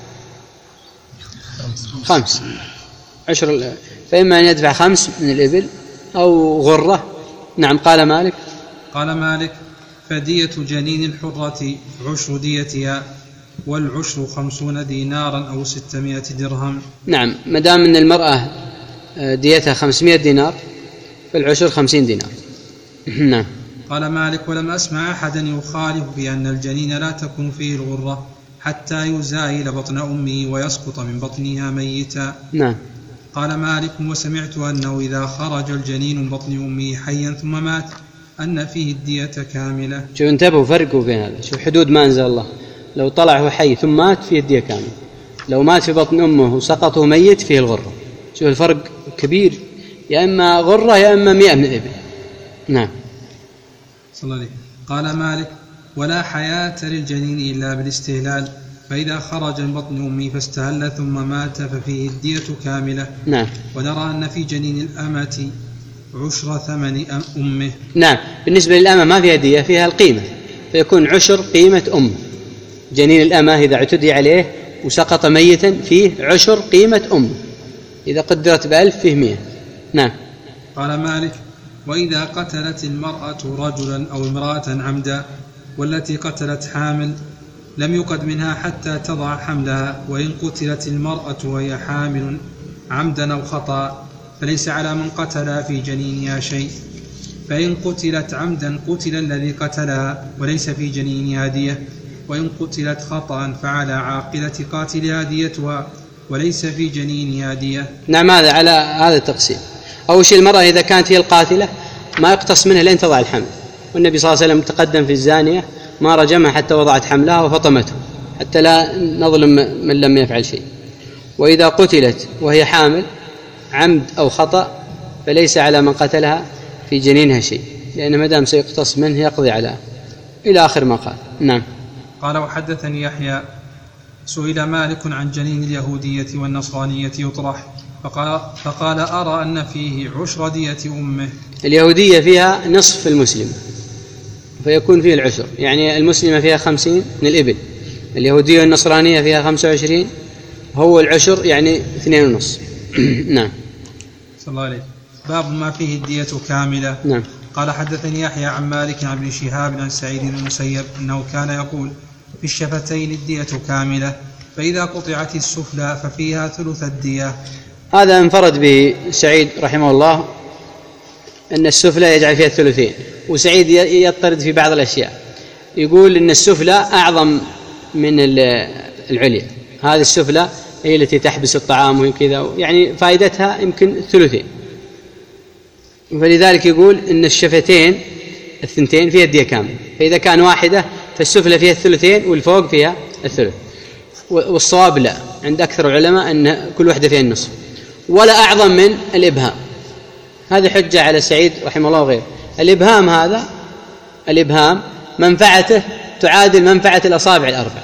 خمس عشر، فإما أن يدفع خمس من الإبل أو غرة. نعم. قال مالك قال مالك: فدية جنين الحرة عشر ديتها، والعشر خمسون دينارا أو ستمائة درهم. نعم. مدام من المرأة ديتها خمسمائة دينار فالعشر خمسين دينار. نعم. قال مالك: ولم أسمع أحدا يخالف بأن الجنين لا تكون فيه الغرة حتى يزايل بطن أمه ويسقط من بطنها ميتا. نعم. قال مالك: وسمعت أنه إذا خرج الجنين من بطن أمه حيا ثم مات أن فيه الدية كاملة. شوف انتبهوا فرقوا بين هذا، شوف حدود ما أنزل الله. لو طلع هو حي ثم مات فيه الدية كاملة، لو مات في بطن أمه وسقطه ميت فيه الغرة. شوف الفرق كبير، يا إما غرة يا إما مئة من الإبل. نعم. صلى الله عليه. قال مالك: ولا حياة للجنين إلا بالاستهلال، فإذا خرج من بطن أمه فاستهل ثم مات ففيه الدية كاملة. نعم. ونرى أن في جنين الأمة عشر ثمن أمه. نعم. بالنسبة للأمة ما فيها دية، فيها القيمة، فيكون عشر قيمة أمه. جنين الأمة إذا اعتدي عليه وسقط ميتا فيه عشر قيمة أمه، إذا قدرت بألف فيه مئة. نعم. قال مالك: وإذا قتلت المرأة رجلا أو امرأة عمدا، والتي قتلت حامل، لم يقد منها حتى تضع حملها، وإن قتلت المرأة وهي حامل عمدا أو خطأ فليس على من قتلها في جنينها شيء، فإن قتلت عمدا قتل الذي قتلها وليس في جنينها دية، وإن قتلت خطأ فعلى عاقلة قاتلها ديتها وليس في جنينها دية. نعم. هذا على هذا التقسيم. أول شيء المرأة إذا كانت هي القاتلة ما يقتص منها لين تضع الحمل، والنبي صلى الله عليه وسلم تقدم في الزانية ما رجمها حتى وضعت حملها وفطمته، حتى لا نظلم من لم يفعل شيء. وإذا قتلت وهي حامل عمد أو خطأ فليس على من قتلها في جنينها شيء، لأن مدام سيقتص منه يقضي على إلى آخر ما قال. نعم. قال: وحدثني يحيى سئل مالك عن جنين اليهودية والنصرانية يطرح، فقال, فقال: أرى أن فيه عشر دية أمه. اليهودية فيها نصف المسلم فيكون فيه العشر، يعني المسلمة فيها خمسين من الإبل، اليهودية والنصرانية فيها خمسة وعشرين، هو العشر يعني اثنين ونص. نعم. صلى الله عليه. باب ما فيه الدية كاملة. نعم. قال حدثني يحيى عن مالك عن ابن شهاب عن سعيد بن المسيب أنه كان يقول في الشفتين الدية كاملة، فإذا قطعت السفلى ففيها ثلث الدية. هذا انفرد به سعيد رحمه الله أن السفلى يجعل فيها الثلثين، وسعيد يضطرد في بعض الأشياء، يقول أن السفلى أعظم من العليا، هذه السفلى هي التي تحبس الطعام وكذا، يعني فائدتها يمكن ثلثين، فلذلك يقول أن الشفتين الثنتين فيها الدية كاملة، فإذا كان واحدة فالسفلى فيها الثلثين والفوق فيها الثلث. والصواب لا، عند أكثر العلماء أن كل واحدة فيها النصف، ولا أعظم من الإبهام. هذه حجة على سعيد رحمه الله وغيره. الإبهام هذا الإبهام منفعته تعادل منفعة الأصابع الأربع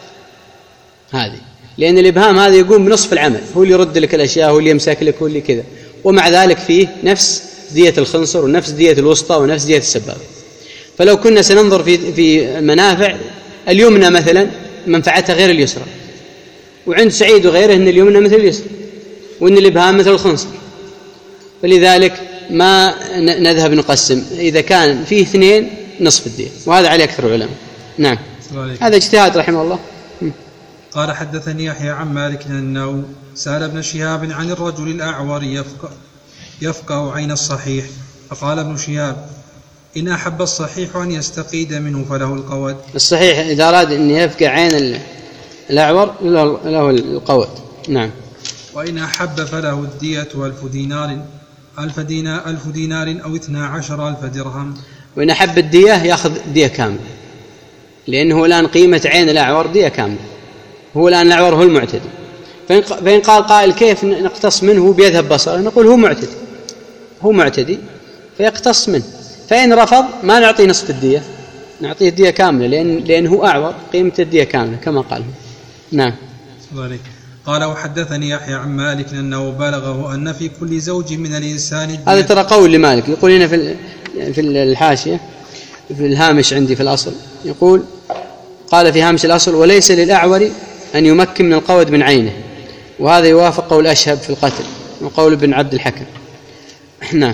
هذه، لأن الإبهام هذا يقوم بنصف العمل، هو اللي يرد لك الأشياء، هو اللي يمسك لك، هو اللي كذا، ومع ذلك فيه نفس دية الخنصر ونفس دية الوسطى ونفس دية السبابة. فلو كنا سننظر في في المنافع، اليمنى مثلا منفعتها غير اليسرى، وعند سعيد وغيره أن اليمنى مثل اليسرى، وأن الإبهام مثل الخنصر، فلذلك ما نذهب نقسم، إذا كان فيه اثنين نصف الدية، وهذا عليه أكثر العلماء. نعم. هذا اجتهاد رحمه الله. قال حدثني يحيى عن مالك أنه سأل ابن شهاب عن الرجل الأعور يفقه, يفقه عين الصحيح، فقال ابن شهاب إن أحب الصحيح أن يستقيد منه فله القود. الصحيح إذا أراد أن يفقه عين الأعور له القود. نعم. وإن أحب فله الدية ألف دينار ألف دينار, ألف دينار أو اثنا عشر ألف درهم. وإن أحب الدية يأخذ دية كاملة، لأنه الآن قيمة عين الأعور دية كاملة، هو الآن الأعور هو المعتدي. فإن قال قائل كيف نقتص منه بيذهب بصره، نقول هو معتدي، هو معتدي فيقتص منه. فإن رفض ما نعطيه نصف الدية، نعطيه الدية كاملة، لأن لأنه أعور قيمة الدية كاملة كما قال. نعم. قال وحدثني يحيى عن مالك أنه بلغه أن في كل زوج من الإنسان. هذا ترى قول لمالك، يقول هنا في في الحاشية في الهامش عندي في الأصل، يقول قال في هامش الأصل وليس للأعور أن يمكن من القود من عينه، وهذا يوافق قول أشهب في القتل وقول ابن عبد الحكم. نعم.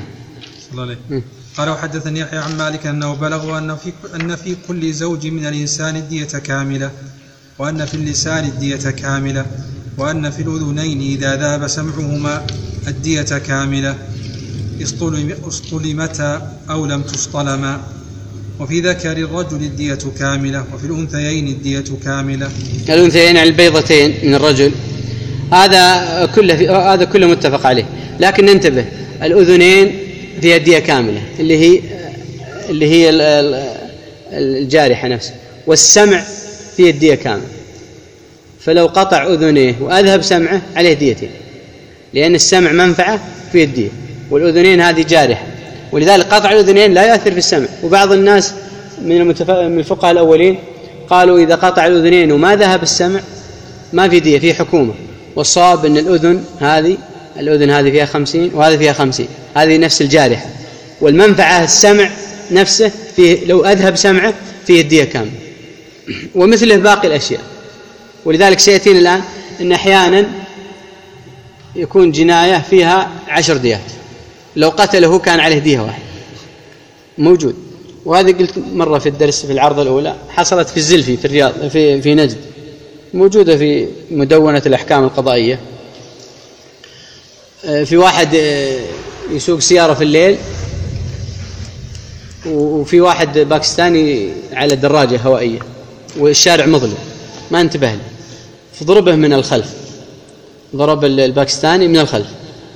قال وحدثني يحيى عن مالك أنه بلغه أن في, أن في كل زوج من الإنسان الدية كاملة، وأن في اللسان الدية كاملة، وأن في الأذنين إذا ذاب سمعهما الدية كاملة اصطلمتا أو لم تصطلما، وفي ذكر الرجل الدية كاملة، وفي الأنثيين الدية كاملة. الأنثيين على البيضتين من الرجل هذا كله هذا كله متفق عليه، لكن ننتبه الأذنين فيها الدية كاملة اللي هي اللي هي الجارحة نفسها، والسمع فيه الدية كاملة، فلو قطع أذنيه وأذهب سمعه عليه ديتين، لأن السمع منفعة فيه الدية، والأذنين هذه جارحة، ولذلك قطع الأذنين لا يؤثر في السمع. وبعض الناس من الفقهاء الأولين قالوا إذا قطع الأذنين وما ذهب السمع ما في دية، في حكومة. والصواب أن الأذن هذه الأذن هذه فيها خمسين وهذه فيها خمسين، هذه نفس الجارحة، والمنفعة السمع نفسه فيه، لو أذهب سمعه فيه الدية كاملة، ومثله باقي الأشياء. ولذلك سيأتينا الآن أن أحيانا يكون جناية فيها عشر ديات، لو قتله كان عليه دية واحد موجود. وهذه قلت مرة في الدرس في العرض الأولى، حصلت في الزلفي في الرياض في في نجد، موجودة في مدونة الأحكام القضائية. في واحد يسوق سيارة في الليل، وفي واحد باكستاني على دراجة هوائية، والشارع مظلم ما انتبه له، فضربه من الخلف، ضرب الباكستاني من الخلف،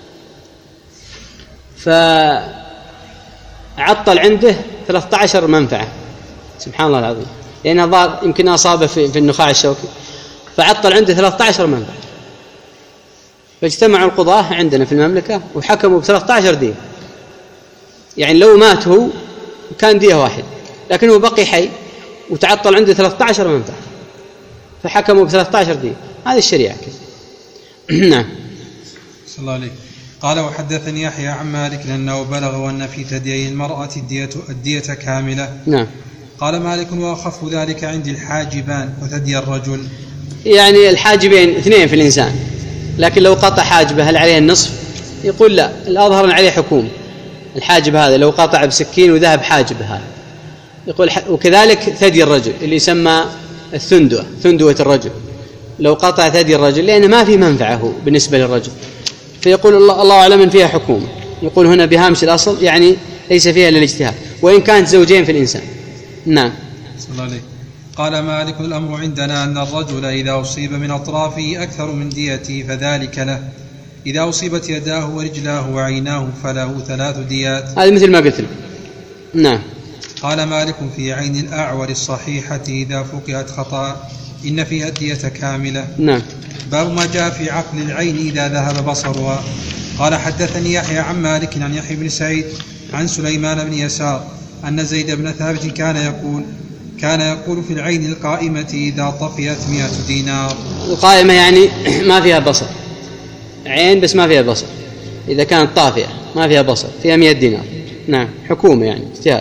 فعطل عنده ثلاثة عشر منفعة، سبحان الله العظيم، لأنها ضار يمكن أصابه في, في النخاع الشوكي، فعطل عنده ثلاثة عشر منفعة. فاجتمعوا القضاة عندنا في المملكة وحكموا بثلاثة عشر دية، يعني لو مات هو كان دية واحد، لكنه بقي حي وتعطل عنده ثلاثة عشر منفعة، فحكموا بثلاثة عشر دية. هذه الشريعة كده. نعم. صلى الله عليه. قال وحدثني يحيى عن مالك أنه بلغ أن في ثديي المرأة الدية, الدية كاملة. نعم. قال مالك وأخف ذلك عندي الحاجبان وثدي الرجل. يعني الحاجبين اثنين في الإنسان، لكن لو قطع حاجبه هل عليه النصف؟ يقول لا، الأظهر أن عليه حكومة. الحاجب هذا لو قطع بسكين وذهب حاجب هذا يقول. وكذلك ثدي الرجل اللي يسمى الثندوة، ثندوة الرجل، لو قطع ثدي الرجل لأن ما في منفعه بالنسبة للرجل، فيقول الله, الله أعلم أن فيها حكومة. يقول هنا بهامش الأصل يعني ليس فيها إلا الاجتهاد، وإن كانت زوجين في الإنسان. نعم. صلى الله عليه. قال مالك الأمر عندنا أن الرجل إذا أصيب من أطرافه أكثر من ديته فذلك له، إذا أصيبت يداه ورجلاه وعيناه فله ثلاث ديات. هذا مثل ما قلت لك. نعم. قال مالك في عين الأعور الصحيحة إذا فقئت خطأ إن فيها الدية كاملة. نعم. باب ما جاء في عقل العين إذا ذهب بصرها. قال حدثني يحيى عن مالك عن يحيى بن سعيد عن سليمان بن يسار أن زيد بن ثابت كان يقول كان يقول في العين القائمة إذا طفيت مئة دينار. القائمة يعني ما فيها بصر، عين بس ما فيها بصر، إذا كانت طافية ما فيها بصر فيها مئة دينار. نعم، حكومة يعني اجتهاد.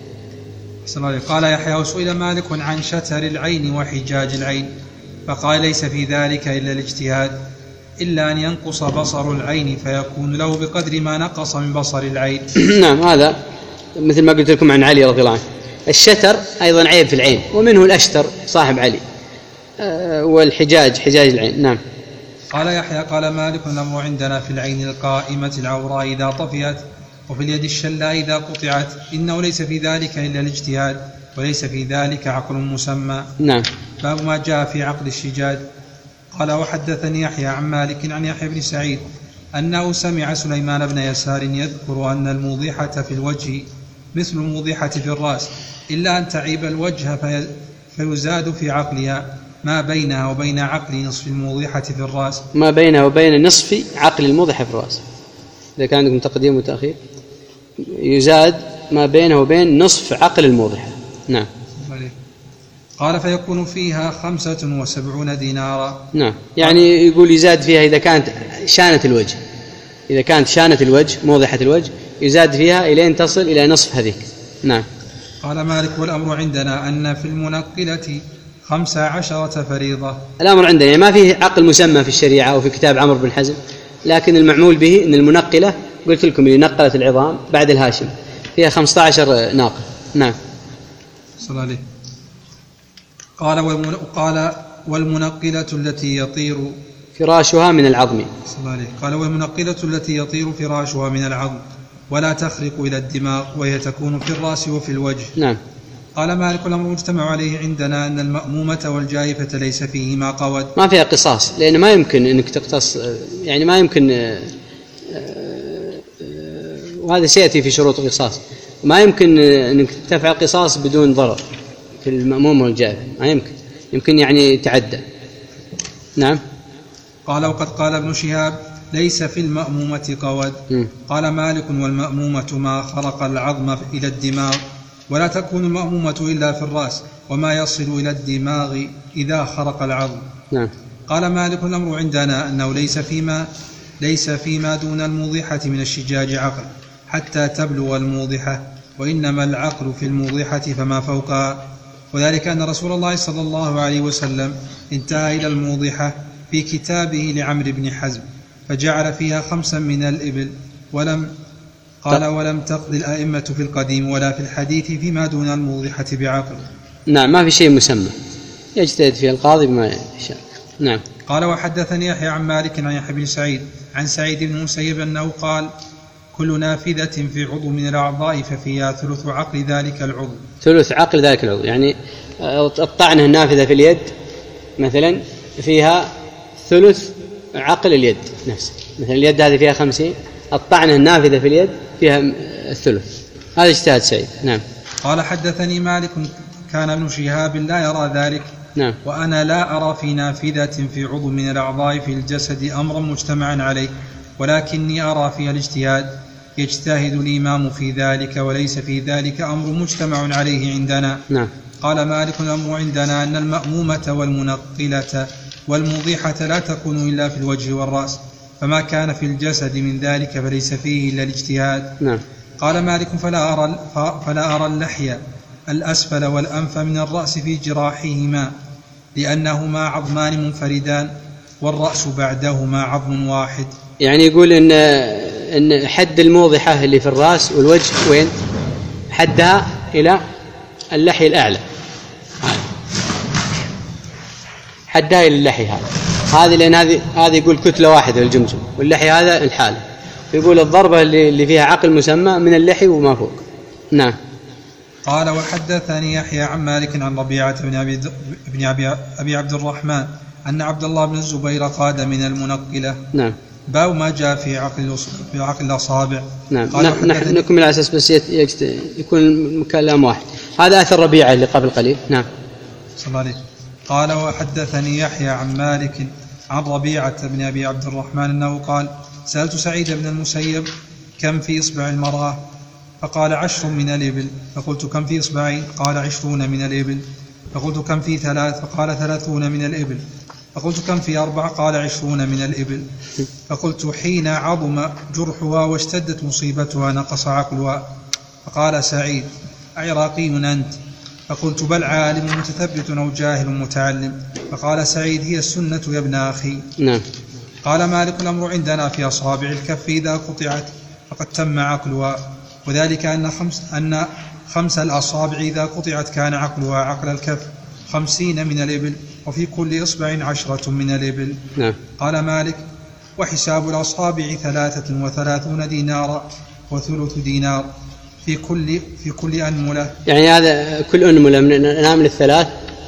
قال يحيى وسئل مالك عن شتر العين وحجاج العين فقال ليس في ذلك إلا الاجتهاد، إلا أن ينقص بصر العين فيكون له بقدر ما نقص من بصر العين. نعم، هذا مثل ما قلت لكم عن علي رضي الله عنه. الشتر أيضا عيب في العين، ومنه الأشتر صاحب علي، أه والحجاج حجاج العين. نعم. قال يحيى قال مالك الأمر عندنا في العين القائمة العوراء إذا طفيت وفي اليد الشلاء إذا قطعت إنه ليس في ذلك إلا الاجتهاد وليس في ذلك عقل مسمى. نعم. باب ما جاء في عقل الشجاج. قال وحدثني يحيى عن مالك عن يحيى بن سعيد أنه سمع سليمان بن يسار يذكر أن الموضحة في الوجه مثل الموضحة في الرأس إلا أن تعيب الوجه في فيزاد في عقلها ما بينها وبين عقل نصف الموضحة في الرأس. ما بينها وبين نصف عقل الموضحة في الرأس، إذا كان عندكم تقديم وتأخير يزاد ما بينه وبين نصف عقل الموضحة. نعم. قال فيكون فيها خمسة وسبعون دينارا. نعم، يعني يقول يزاد فيها إذا كانت شانة الوجه، إذا كانت شانة الوجه موضحة الوجه يزاد فيها إلى أن تصل إلى نصف هذيك. نعم. قال مالك والأمر عندنا أن في المنقلة خمس عشرة فريضة. الأمر عندنا يعني ما فيه عقل مسمى في الشريعة أو في كتاب عمرو بن حزم، لكن المعمول به أن المنقلة قلت لكم اللي نقلت العظام بعد الهاشم فيها خمسة عشر ناقة. نعم. صلى الله. قال والمن... قال والمنقلة التي يطير فراشها من العظم. صلى الله عليه. قال والمنقلة التي يطير فراشها من العظم ولا تخرق إلى الدماغ وهي تكون في الرأس وفي الوجه. نعم. قال مالك الأمر مجتمع عليه عندنا أن المأمومة والجائفة ليس فيهما قود. ما فيها قصاص، لأن ما يمكن أنك تقتص، يعني ما يمكن، وهذا سيأتي في شروط القصاص، ما يمكن أنك تفعل قصاص بدون ضرر في المأموم والجائفة، ما يمكن، يمكن يعني تعدى. نعم. قال وقد قال ابن شهاب ليس في المأمومة قود. م. قال مالك والمأمومة ما خرق العظم إلى الدماغ ولا تكون المأمومة إلا في الرأس وما يصل إلى الدماغ إذا خرق العظم. نعم. قال مالك الأمر عندنا أنه ليس فيما ليس فيما دون الموضحة من الشجاج عقل حتى تبلغ الموضحة، وإنما العقل في الموضحة فما فوقها، وذلك أن رسول الله صلى الله عليه وسلم انتهى إلى الموضحة في كتابه لعمرو بن حزم فجعل فيها خمسا من الإبل، ولم قال ولم تقضي الأئمة في القديم ولا في الحديث فيما دون الموضحة بعقل. نعم، ما في شيء مسمى، يجتهد فيه القاضي بما يشاء. نعم. قال وحدثني يحيى عن مالك عن يحيى بن سعيد عن سعيد بن مسيب أنه قال كل نافذة في عضو من الأعضاء ففيها ثلث عقل ذلك العضو. ثلث عقل ذلك العضو، يعني الطعنة النافذة في اليد مثلا فيها ثلث عقل اليد نفسه، مثلا اليد هذه فيها خمسين، الطعنة النافذة في اليد فيها الثلث. هذا اجتهاد سعيد. نعم. قال حدثني مالك كان ابن شهاب لا يرى ذلك. نعم. وأنا لا أرى في نافذة في عضو من الأعضاء في الجسد أمرا مجتمعا عليه، ولكني أرى فيها الاجتهاد، يجتهد الإمام في ذلك وليس في ذلك أمر مجتمع عليه عندنا. نعم. قال مالك الأمر عندنا أن المأمومة والمنقلة والموضحة لا تكون إلا في الوجه والرأس، فما كان في الجسد من ذلك فليس فيه إلا الاجتهاد. نعم. قال مالك فلا أرى, فلا أرى اللحية الأسفل والأنف من الرأس في جراحهما لأنهما عظمان منفردان والرأس بعدهما عظم واحد. يعني يقول إن أن حد الموضحة اللي في الرأس والوجه وين؟ حدها إلى اللحية الأعلى، حدها إلى اللحية هذا هذه لأن هذه هذه يقول كتلة واحدة للجمجم، واللحية هذا الحالة، يقول الضربة اللي فيها عقل مسمى من اللحي وما فوق. نعم. قال وحدثني يحيى عن مالك عن ربيعة بن أبي, بن أبي, أبي عبد الرحمن أن عبد الله بن الزبير قاد من المنقلة. نعم. باب ما جاء في عقل في عقل الأصابع. نعم. نحن نكمل على أساس بس يكون كلام واحد. هذا أثر ربيعة اللي قبل قليل. نعم. صلى الله عليه. قال وحدثني يحيى عن مالك عن ربيعة بن أبي عبد الرحمن أنه قال سألت سعيد بن المسيب كم في إصبع المرأة؟ فقال عشر من الإبل. فقلت كم في إصبعين؟ قال عشرون من الإبل. فقلت كم في ثلاث؟ فقال ثلاثون من الإبل. فقلت كم في أربع؟ قال عشرون من الإبل. فقلت حين عظم جرحها واشتدت مصيبتها نقص عقلها. فقال سعيد أعراقي أنت؟ فقلت بل عالم متثبت أو جاهل متعلم. فقال سعيد هي السنة يا ابن أخي. نعم. قال مالك الأمر عندنا في أصابع الكف إذا قطعت فقد تم عقلها، وذلك أن خمس, أن خمس الأصابع إذا قطعت كان عقلها عقل الكف خمسين من الإبل، وفي كل إصبع عشرة من الإبل. نعم. قال مالك وحساب الأصابع ثلاثة وثلاثون دينارا وثلث دينار في كل في كل أنملة. يعني هذا كل أنملة من الأنامل الثلاث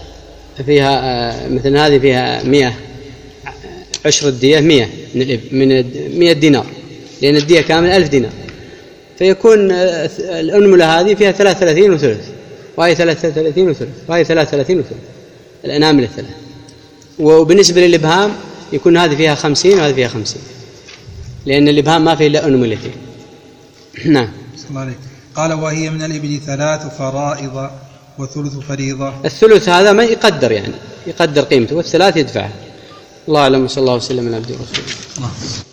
فيها مثل هذه فيها مئة، عشر الدية مئة من الإبل من مئة دينار، لأن الدية كامل ألف دينار، فيكون الأنملة هذه فيها ثلاثة وثلاثين وثلث، وهي ثلاثة وثلاثين وثلث، وهي ثلاثة وثلاثين وثلث الأنامل الثلاث. وبالنسبة للإبهام يكون هذه فيها خمسين وهذه فيها خمسين، لأن الإبهام ما فيه إلا أنملتين. نعم. صلى الله عليه. قال وهي من الإبل ثلاث فرائض وثلث فريضة. الثلث هذا ما يقدر، يعني يقدر قيمته، والثلاث يدفعها. الله أعلم، صلى الله وسلم على عبده ورسوله.